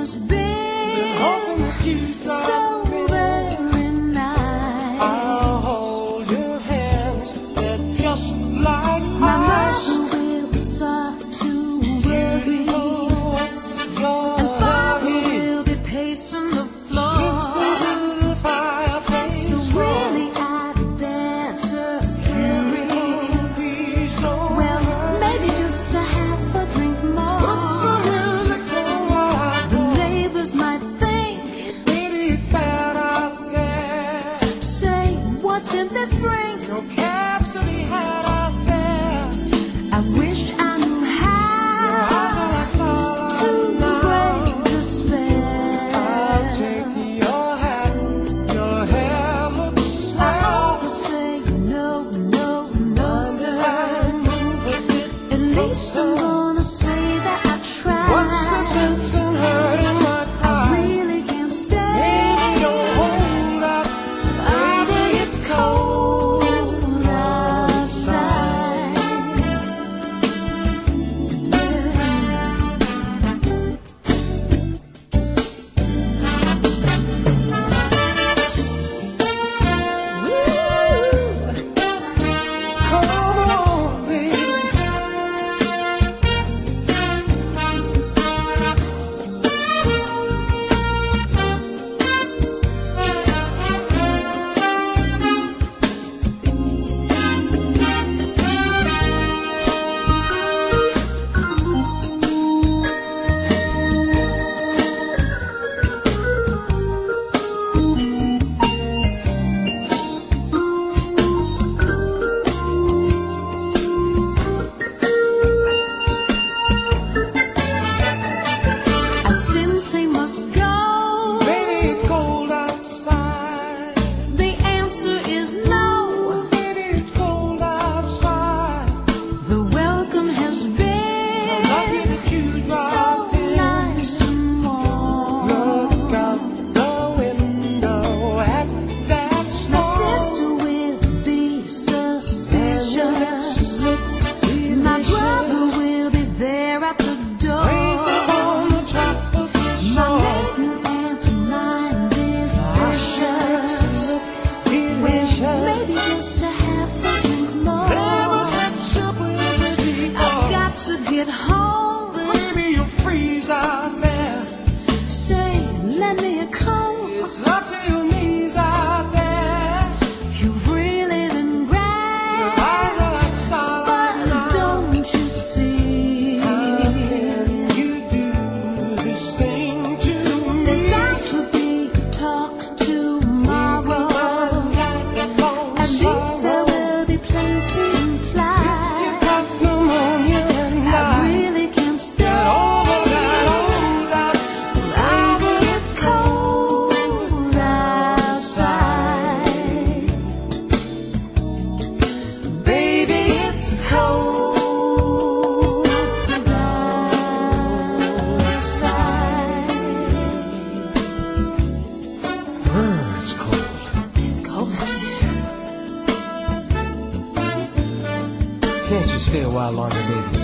you stay a while longer, baby?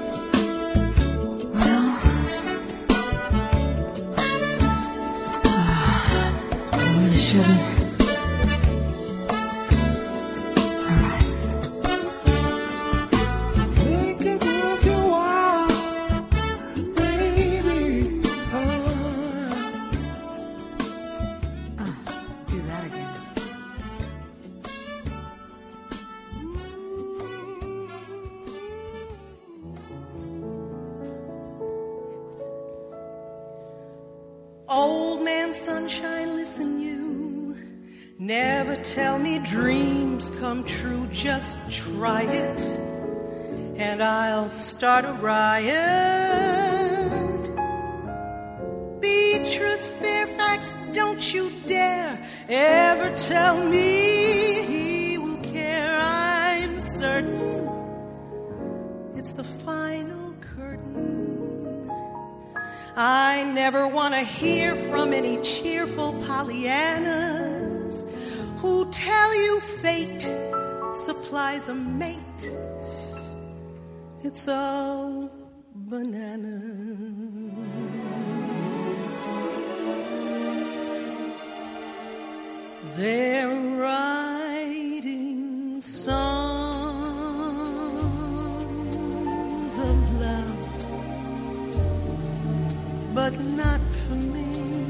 Well, uh, I really shouldn't. Old man sunshine, listen you. Never tell me dreams come true. Just try it, and I'll start a riot. Beatrice Fairfax, don't you dare ever tell me he will care. I'm certain it's the final curtain. I never want to hear from any cheerful Pollyannas who tell you fate supplies a mate. It's all bananas. They're writing songs of love, but not for me.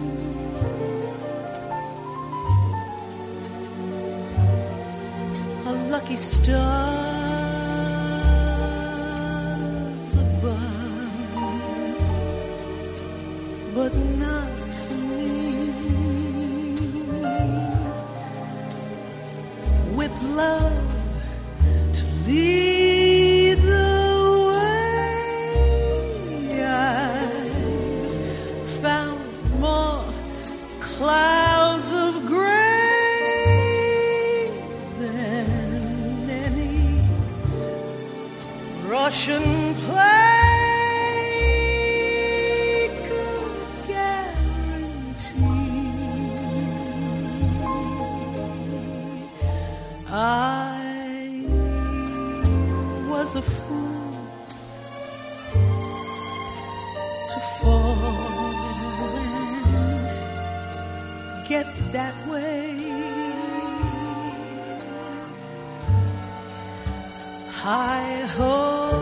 A lucky star's above, but not for me. With love to lead the way, I've found more clouds of gray than any Russian play could guarantee. I was a fool to fall and get that way. Hi ho,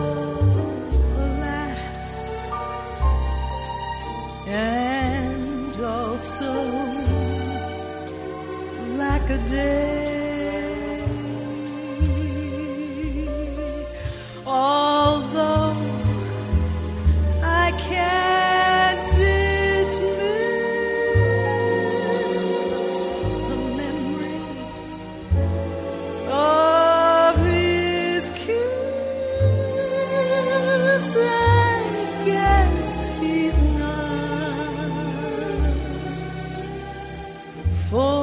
alas, and also lack a day. Although I can't dismiss the memory of his kiss, I guess he's not for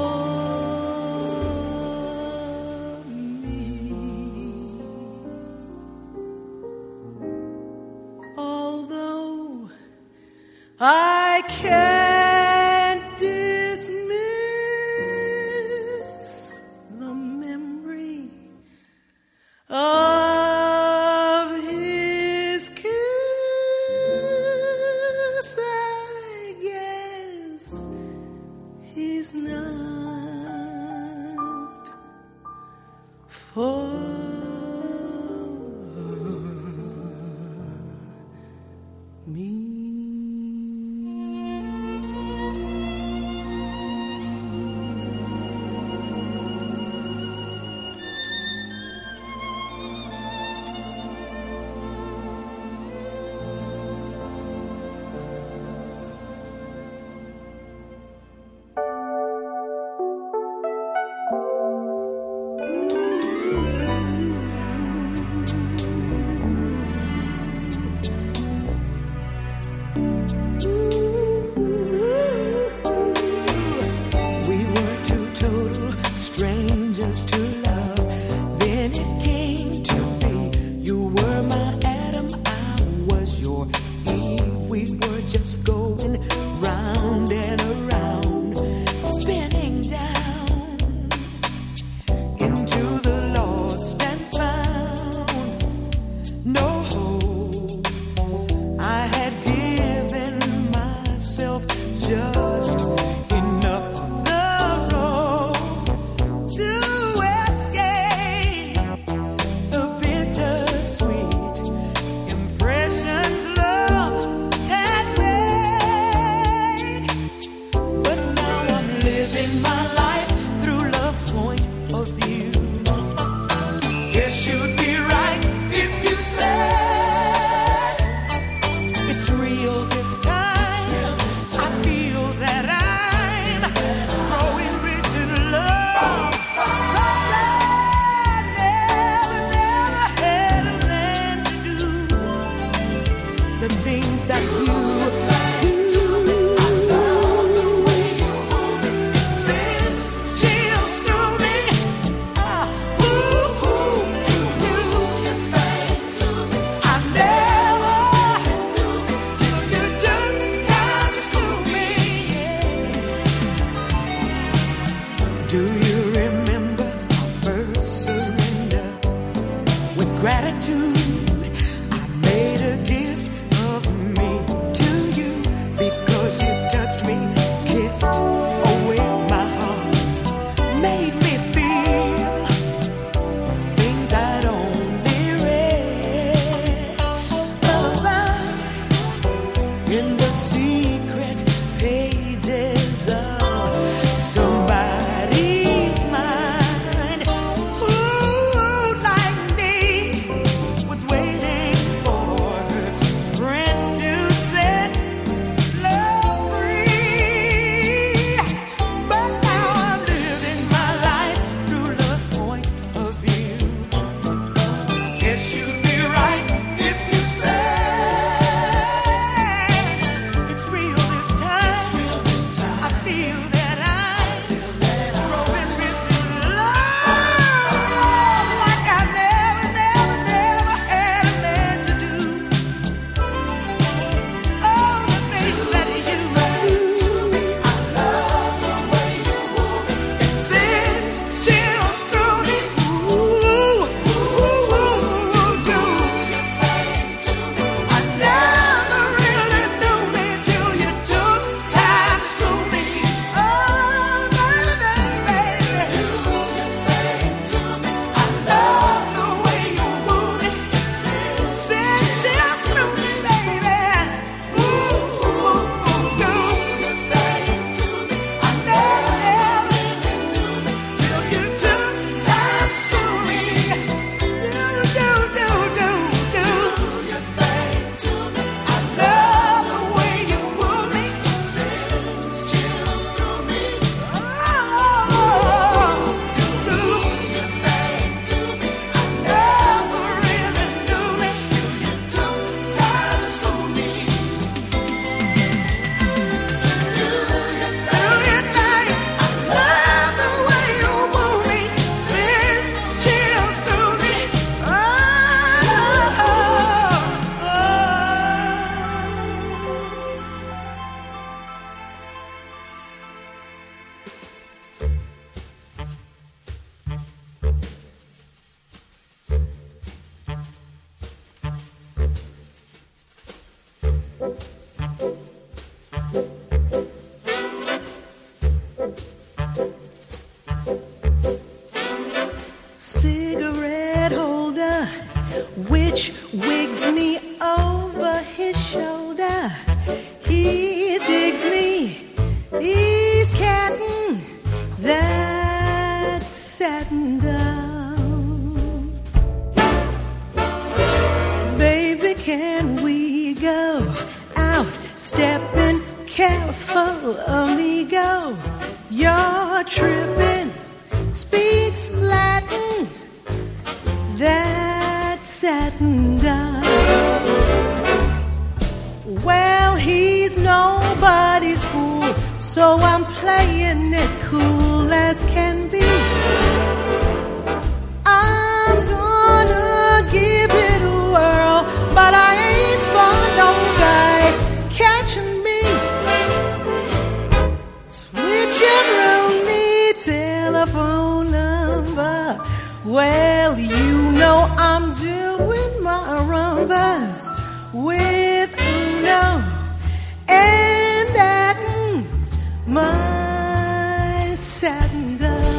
I can't dismiss the memory of his kiss. I guess he's not for me. It's real this time. I feel that I'm growing rich in love. 'Cause I never, never had a man to do the things that you do. Sends chills through me. Ah, ooh, ooh, do you think to me? I never till you done time screw me. Do you remember our first surrender? With gratitude, I made a gift of me to you because you touched me, kissed away my heart, made me feel things I'd only read about in the secret pages of somebody's mind. Who, like me, was waiting for her prince to set love free. But now I'm living my life through love's point of view. Guess you'd be right if you said it's real this time. I feel that I'm growing rich in love like I never, never, never had a man to do. All the things that you do. I love the way you move it. It sends chills through me. Ooh, ooh, ooh, do you think to me? I never really knew me till you took time to screw me. Oh, baby, baby, do you think to me? I love the way you move it. It sends chills through me, baby. Ooh, ooh, ooh, do you think to me? I never, never till you took time to screw me. Do, do, do, do, do you think to me? I love the way you move me. It sends chills through me. Oh, do you think to me? I never really knew me till you took time to screw me. Do you think I love the way you move me? Sends chills through me. Oh, oh. Cigarette holder, which wigs me over his shoulder. He digs me, he's catting that satin down. Baby, can we go out stepping careful, amigo? You're tripping, speaks Latin, that satin down. Well, he's nobody's fool, so I'm playing it cool as can be. I'm gonna give it a whirl, but I ain't for no guy catching me. Switch it round me telephone number. Well, you know I'm doing my rumbas with Uno and that mm, my satin dove.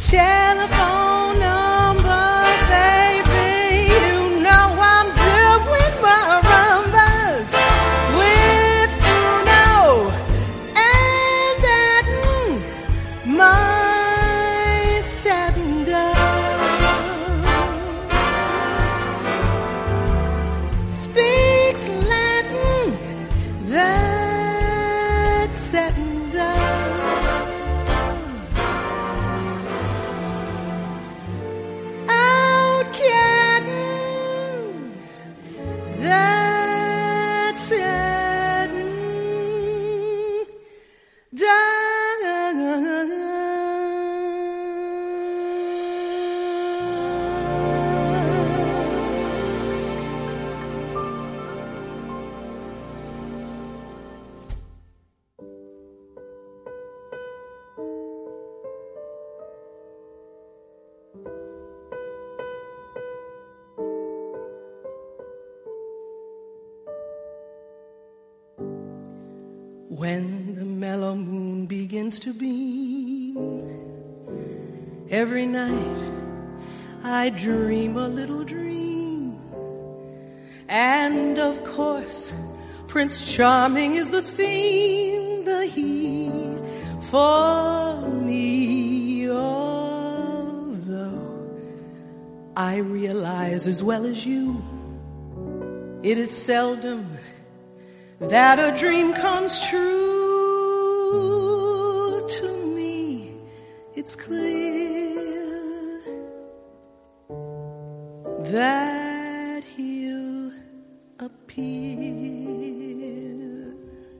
telephone number, baby. You know I'm doing my rumbas with Uno, and that mm, my satin dove speaks Latin. That satin dove. That's it. When the mellow moon begins to beam, every night I dream a little dream. And of course, Prince Charming is the theme, the he for me. Although I realize as well as you, it is seldom that a dream comes true. To me, it's clear that he'll appear.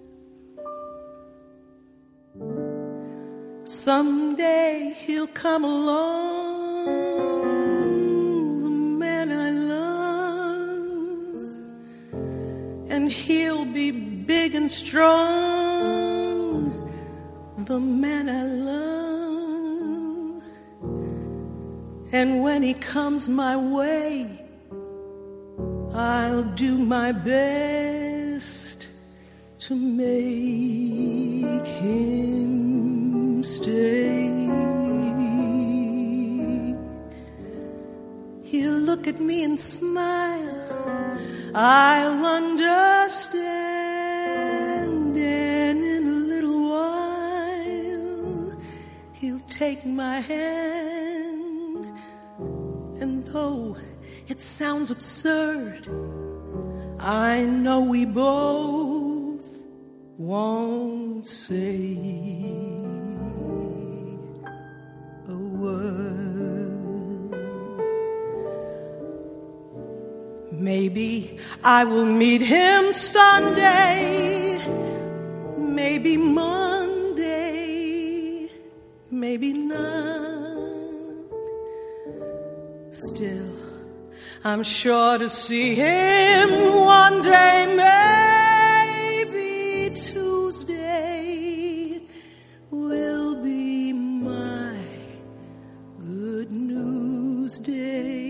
Someday he'll come along, the man I love, and he'll be big and strong, the man I love. And when he comes my way, I'll do my best to make him stay. He'll look at me and smile, I'll understand, and in a little while he'll take my hand. And though it sounds absurd, I know we both won't say a word. Maybe I will meet him Sunday, maybe Monday, maybe not. Still, I'm sure to see him one day, maybe Tuesday will be my good news day.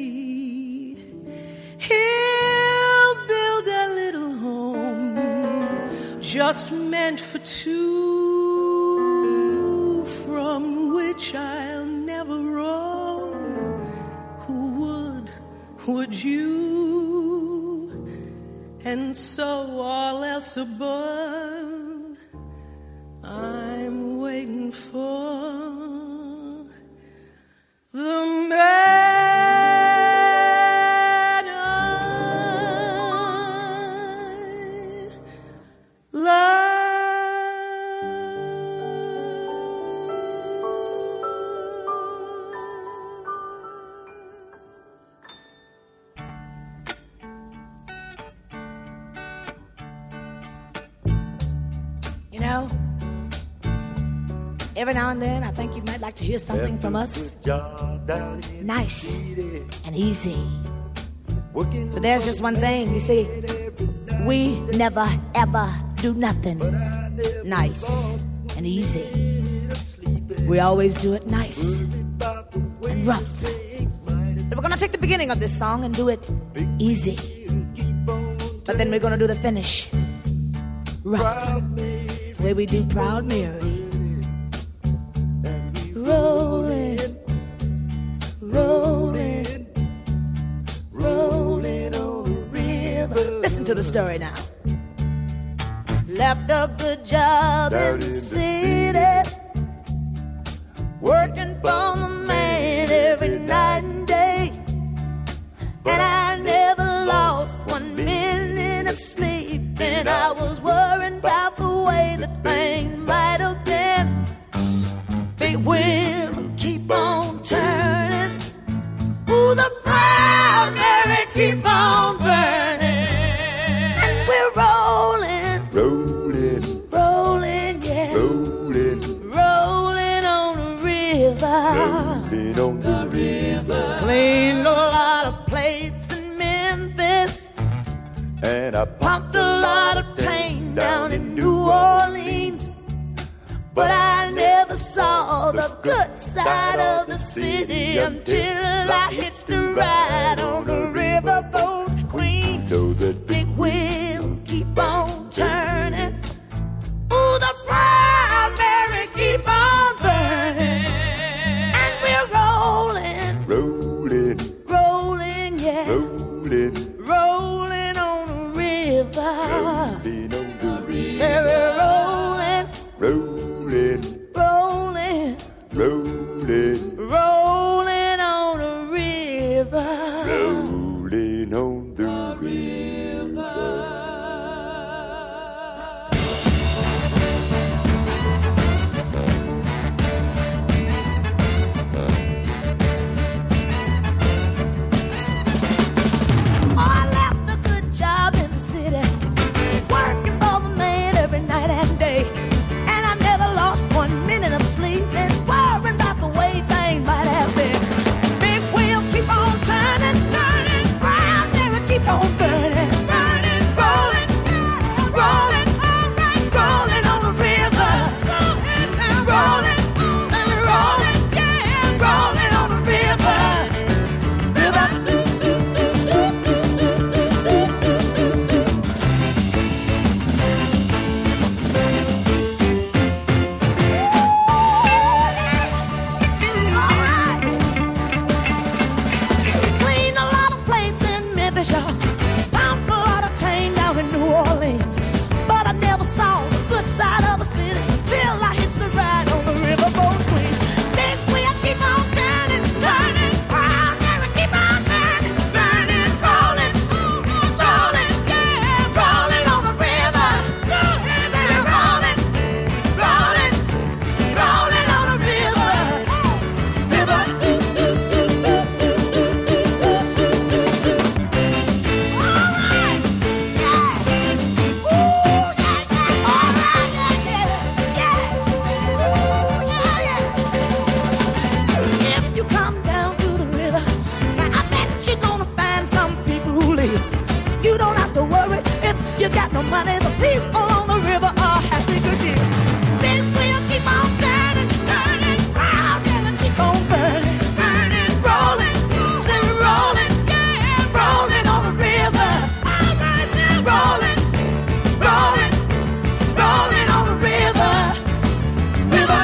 He'll build a little home just meant for two, from which I'll never roam. Who would, would you? And so all else above, I'm waiting for the man I love. You know, every now and then I think you might like to hear something from us nice and easy. But there's just one thing, you see, we never ever do nothing nice and easy. We always do it nice and rough. But we're gonna take the beginning of this song and do it easy. But then we're gonna do the finish rough. It's the way we do Proud Mary. Rolling to the story now. Left a good job Down in the in the city, working for the man every night and day. And I never lost one minute of sleep, and I was worrying about the way that things might have been. Big wheel keep on turning, ooh, the proud Mary keep on burning, and we're rolling, rolling, rolling, yeah, rolling, rolling on the river, rolling on the river. Cleaned a lot of plates in Memphis, And I pumped a lot of tang down in New Orleans, but I never saw the good side of the city until I hitched the ride on the riverboat Queen. know that Big wheel keep on turning, ooh, the proud Mary keep on burning, and we're rolling, rolling, rolling, yeah, rolling, rolling on the river. rolling on the Say we're rolling, rolling, rolling, rolling, rolling on the river. rolling on the Oh, I left a good job in the city, working for the man every night and day. And I never lost one minute of sleep, and worrying about the way things might have been. Big wheel keep on turning, turning, round never keep on burning, burning, rolling, rolling, rolling on the river, rolling, say we're rolling, yeah, rolling on the river, river. Cleaned a lot of plates in Memphis, y'all. Pumped a lot of tang down in New Orleans, but I never saw the good side of the city till I hitched the ride on the riverboat Queen. Big wheel keep on turning, turning, round never keep on burning, burning, rolling, rolling, yeah, rolling on the river. Say we're rolling, rolling, rolling on the river, river. If you come down to the river, now I bet you're gonna find some people who live. You don't have to worry if you got no money. The people on the river are happy to give. Big wheel keep on turning, turning, round never keep on burning, burning, rolling, still rolling, yeah, rolling on the river, rolling, rolling, rolling on the river, river.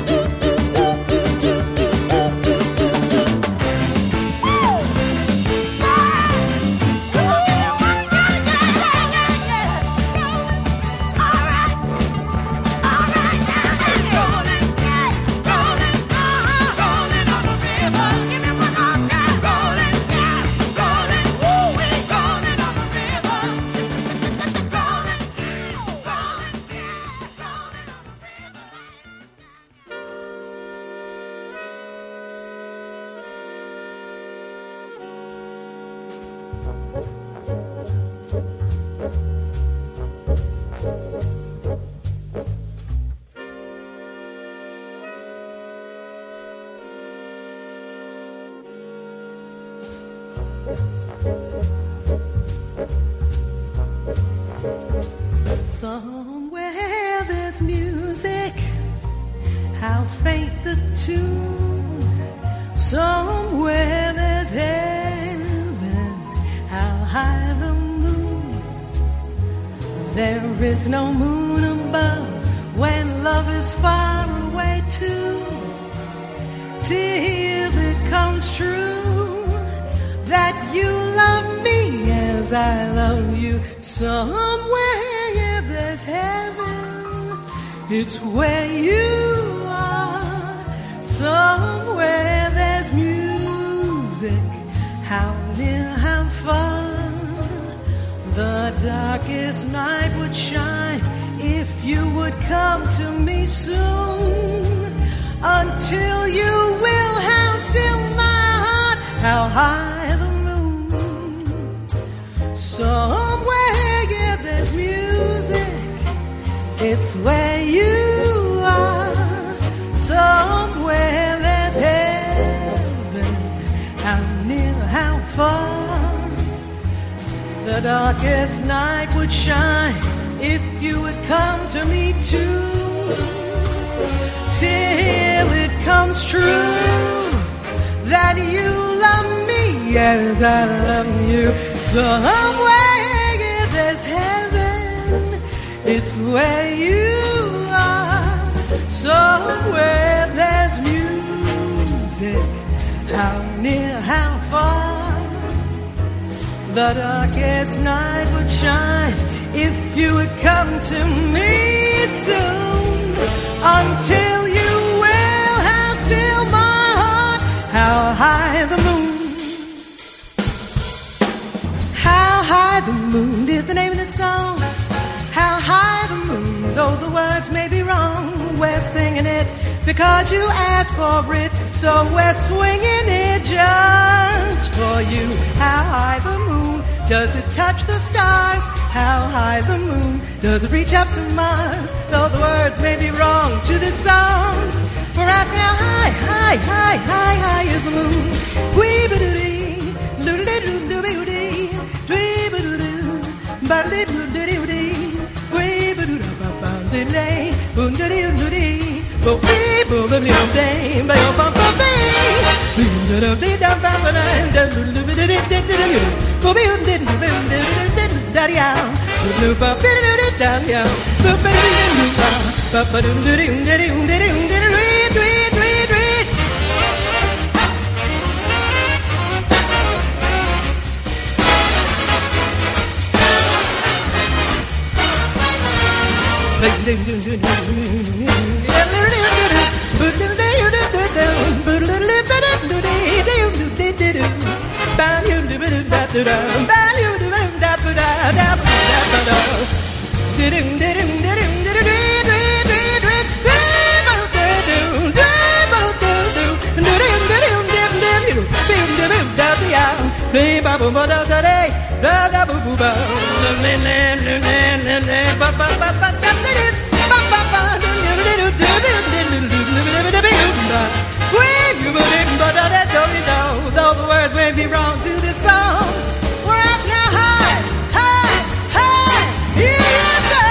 Somewhere there's music, how faint the tune. Somewhere there's heaven, how high the moon. There is no moon above when love is far away too. Till it comes true that you love me as as I love you. Somewhere, yeah, there's heaven. It's where you are. Somewhere there's music. How near, how far. The darkest night would shine if you would come to me soon. Until you will have still my heart. How high the moon. Somewhere, yeah, there's music. It's where you are. Somewhere there's heaven. How near, how far. The darkest night would shine if you would come to me too. Till it comes true that you love me as I love you. Somewhere, yeah, there's heaven. It's where you are. Somewhere there's music. How near, how far. The darkest night would shine if you would come to me soon. Until you will have still my heart. How high the moon. How high the moon is the name of the song. How high the moon, though the words may be wrong. We're singing it because you asked for it. So we're swinging it just for you. How high the moon, does it touch the stars? How high the moon, does it reach up to Mars? Though the words may be wrong to this song, we're asking how high, high, high, high, high is the moon? Wee-ba-doo-dee, doo-dee-doo-doo-doo-dee, dwee-ba-doo-doo, ba-dee-doo-doo-doo-dee, wee-ba-doo-da-ba-ba-dee-dee, boom-dee-doo-doo-dee. Bo be bo be be day ba yo ba ba be do do do da ba ba da do do do do do do bo be do do do do da ya do ba be do da ya bo be do ba ba ba do do do do do do do do Though the words may be wrong to this song, we're asking how high, high, high is the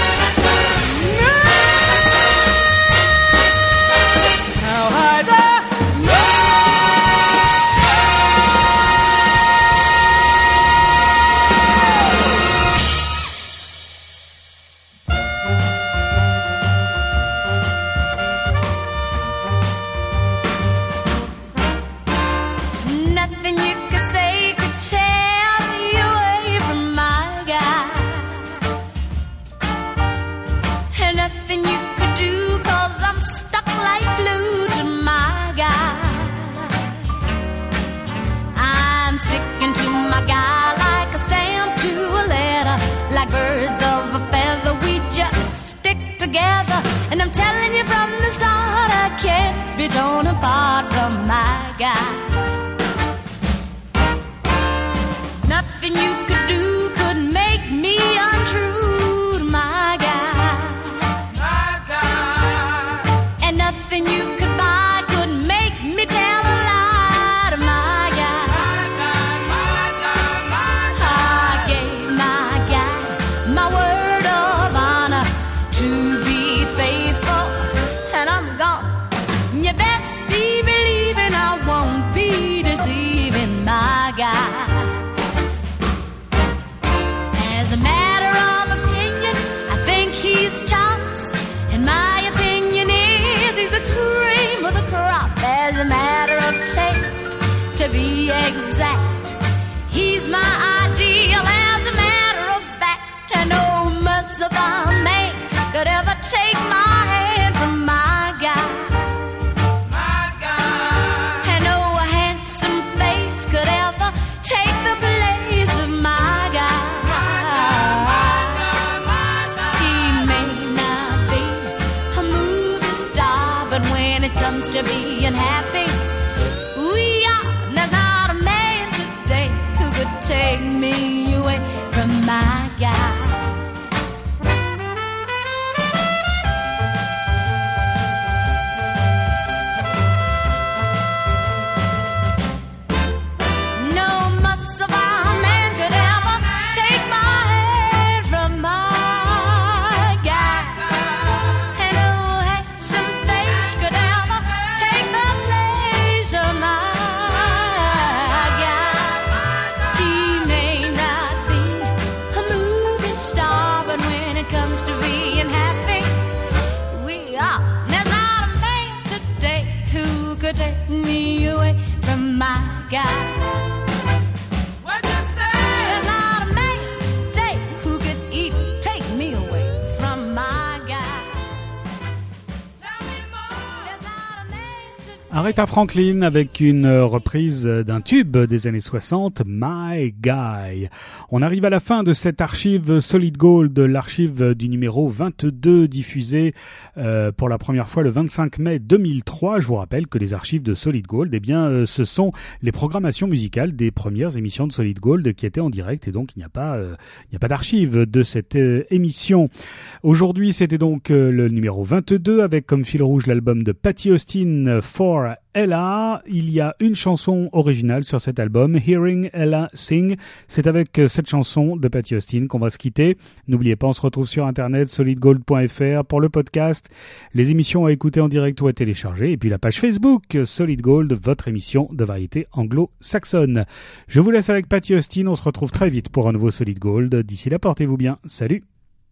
moon. How high the together, and I'm telling you from the start, I can't be torn apart from my guy. Nothing you could do could make me untrue to my guy. My guy. And nothing you could buy could make me tell a lie to my guy. My guy, my guy, my guy. I gave my guy my word of honor to be faithful, and I'm gone. You best be believing I won't be deceiving my guy. As a matter of opinion, I think he's tops, and my opinion is he's the cream of the crop. As a matter of taste, to be exact, he's my ideal. of a man could ever take my hand from my guy. My guy. And no handsome face could ever take the place of my guy. My guy, my guy. He may not be a movie star, but when it comes to being happy, we are. There's not a man today who could take me away from my guy. Take me away from my guy. What you say? There's not a man today who could even take me away from my guy. Tell me more. There's not a man today. Aretha Franklin avec une reprise d'un tube des années soixante, My Guy. On arrive à la fin de cette archive Solid Gold, l'archive du numéro vingt-deux diffusée euh, pour la première fois le vingt-cinq mai deux mille trois. Je vous rappelle que les archives de Solid Gold, eh bien, euh, ce sont les programmations musicales des premières émissions de Solid Gold qui étaient en direct, et donc il n'y a pas, euh, il n'y a pas d'archive de cette euh, émission. Aujourd'hui, c'était donc euh, le numéro vingt-deux avec comme fil rouge l'album de Patti Austin, For Ella. Il y a une chanson originale sur cet album, Hearing Ella Sing. C'est avec cette chanson de Patti Austin qu'on va se quitter. N'oubliez pas, on se retrouve sur internet, solid gold point f r pour le podcast, les émissions à écouter en direct ou à télécharger, et puis la page Facebook Solid Gold, votre émission de variété anglo-saxonne. Je vous laisse avec Patti Austin, on se retrouve très vite pour un nouveau Solid Gold. D'ici là, portez-vous bien. Salut!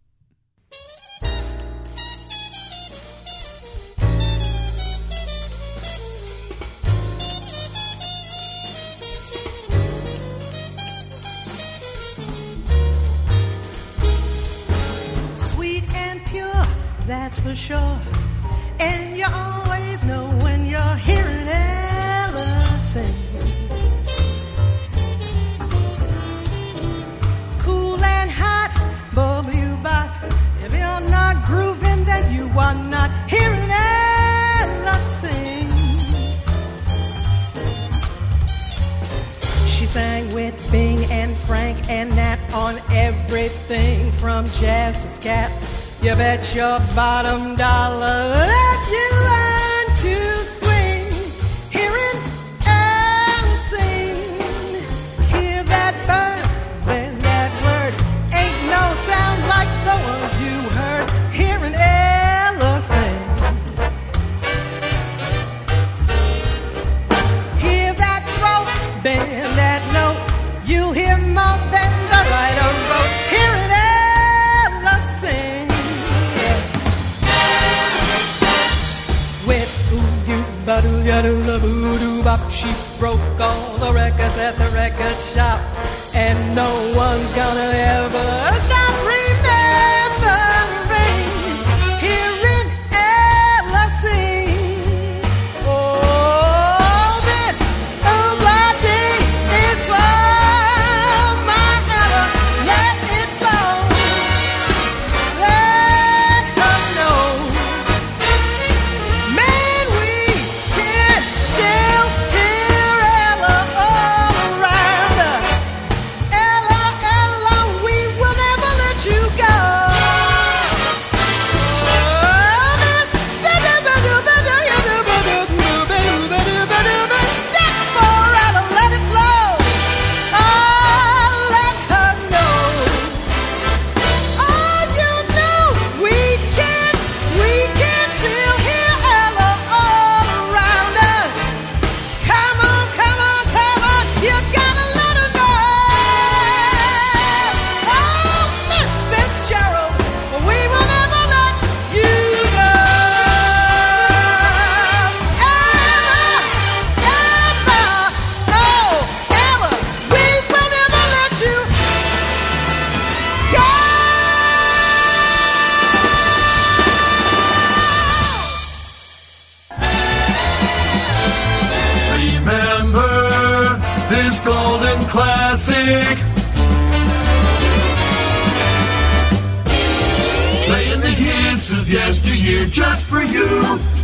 That's for sure. And you always know when you're hearing Ella sing. Cool and hot, bubbly bop. If you're not grooving, then you are not hearing Ella sing. She sang with Bing and Frank and Nat on everything from jazz to scat. You bet your bottom dollar that you learn to swing. Hearing Ella sing. Hear that bird, bend that word. Ain't no sound like the one you heard. Hearing Ella sing. Hear that throat, bend that note. You'll hear more than the writer wrote. Hearing Ella sing. Ba-doo-ya-doo-la-boo-doo-bop. She broke all the records at the record shop, and no one's gonna ever stop remembering hearing Ella sing. Oh, this melody is from my Ella. Let it flow. Let her know. Man, we can still hear Ella all around us. Ella, Ella, we will never this golden classic. Playing the hits of yesteryear just for you.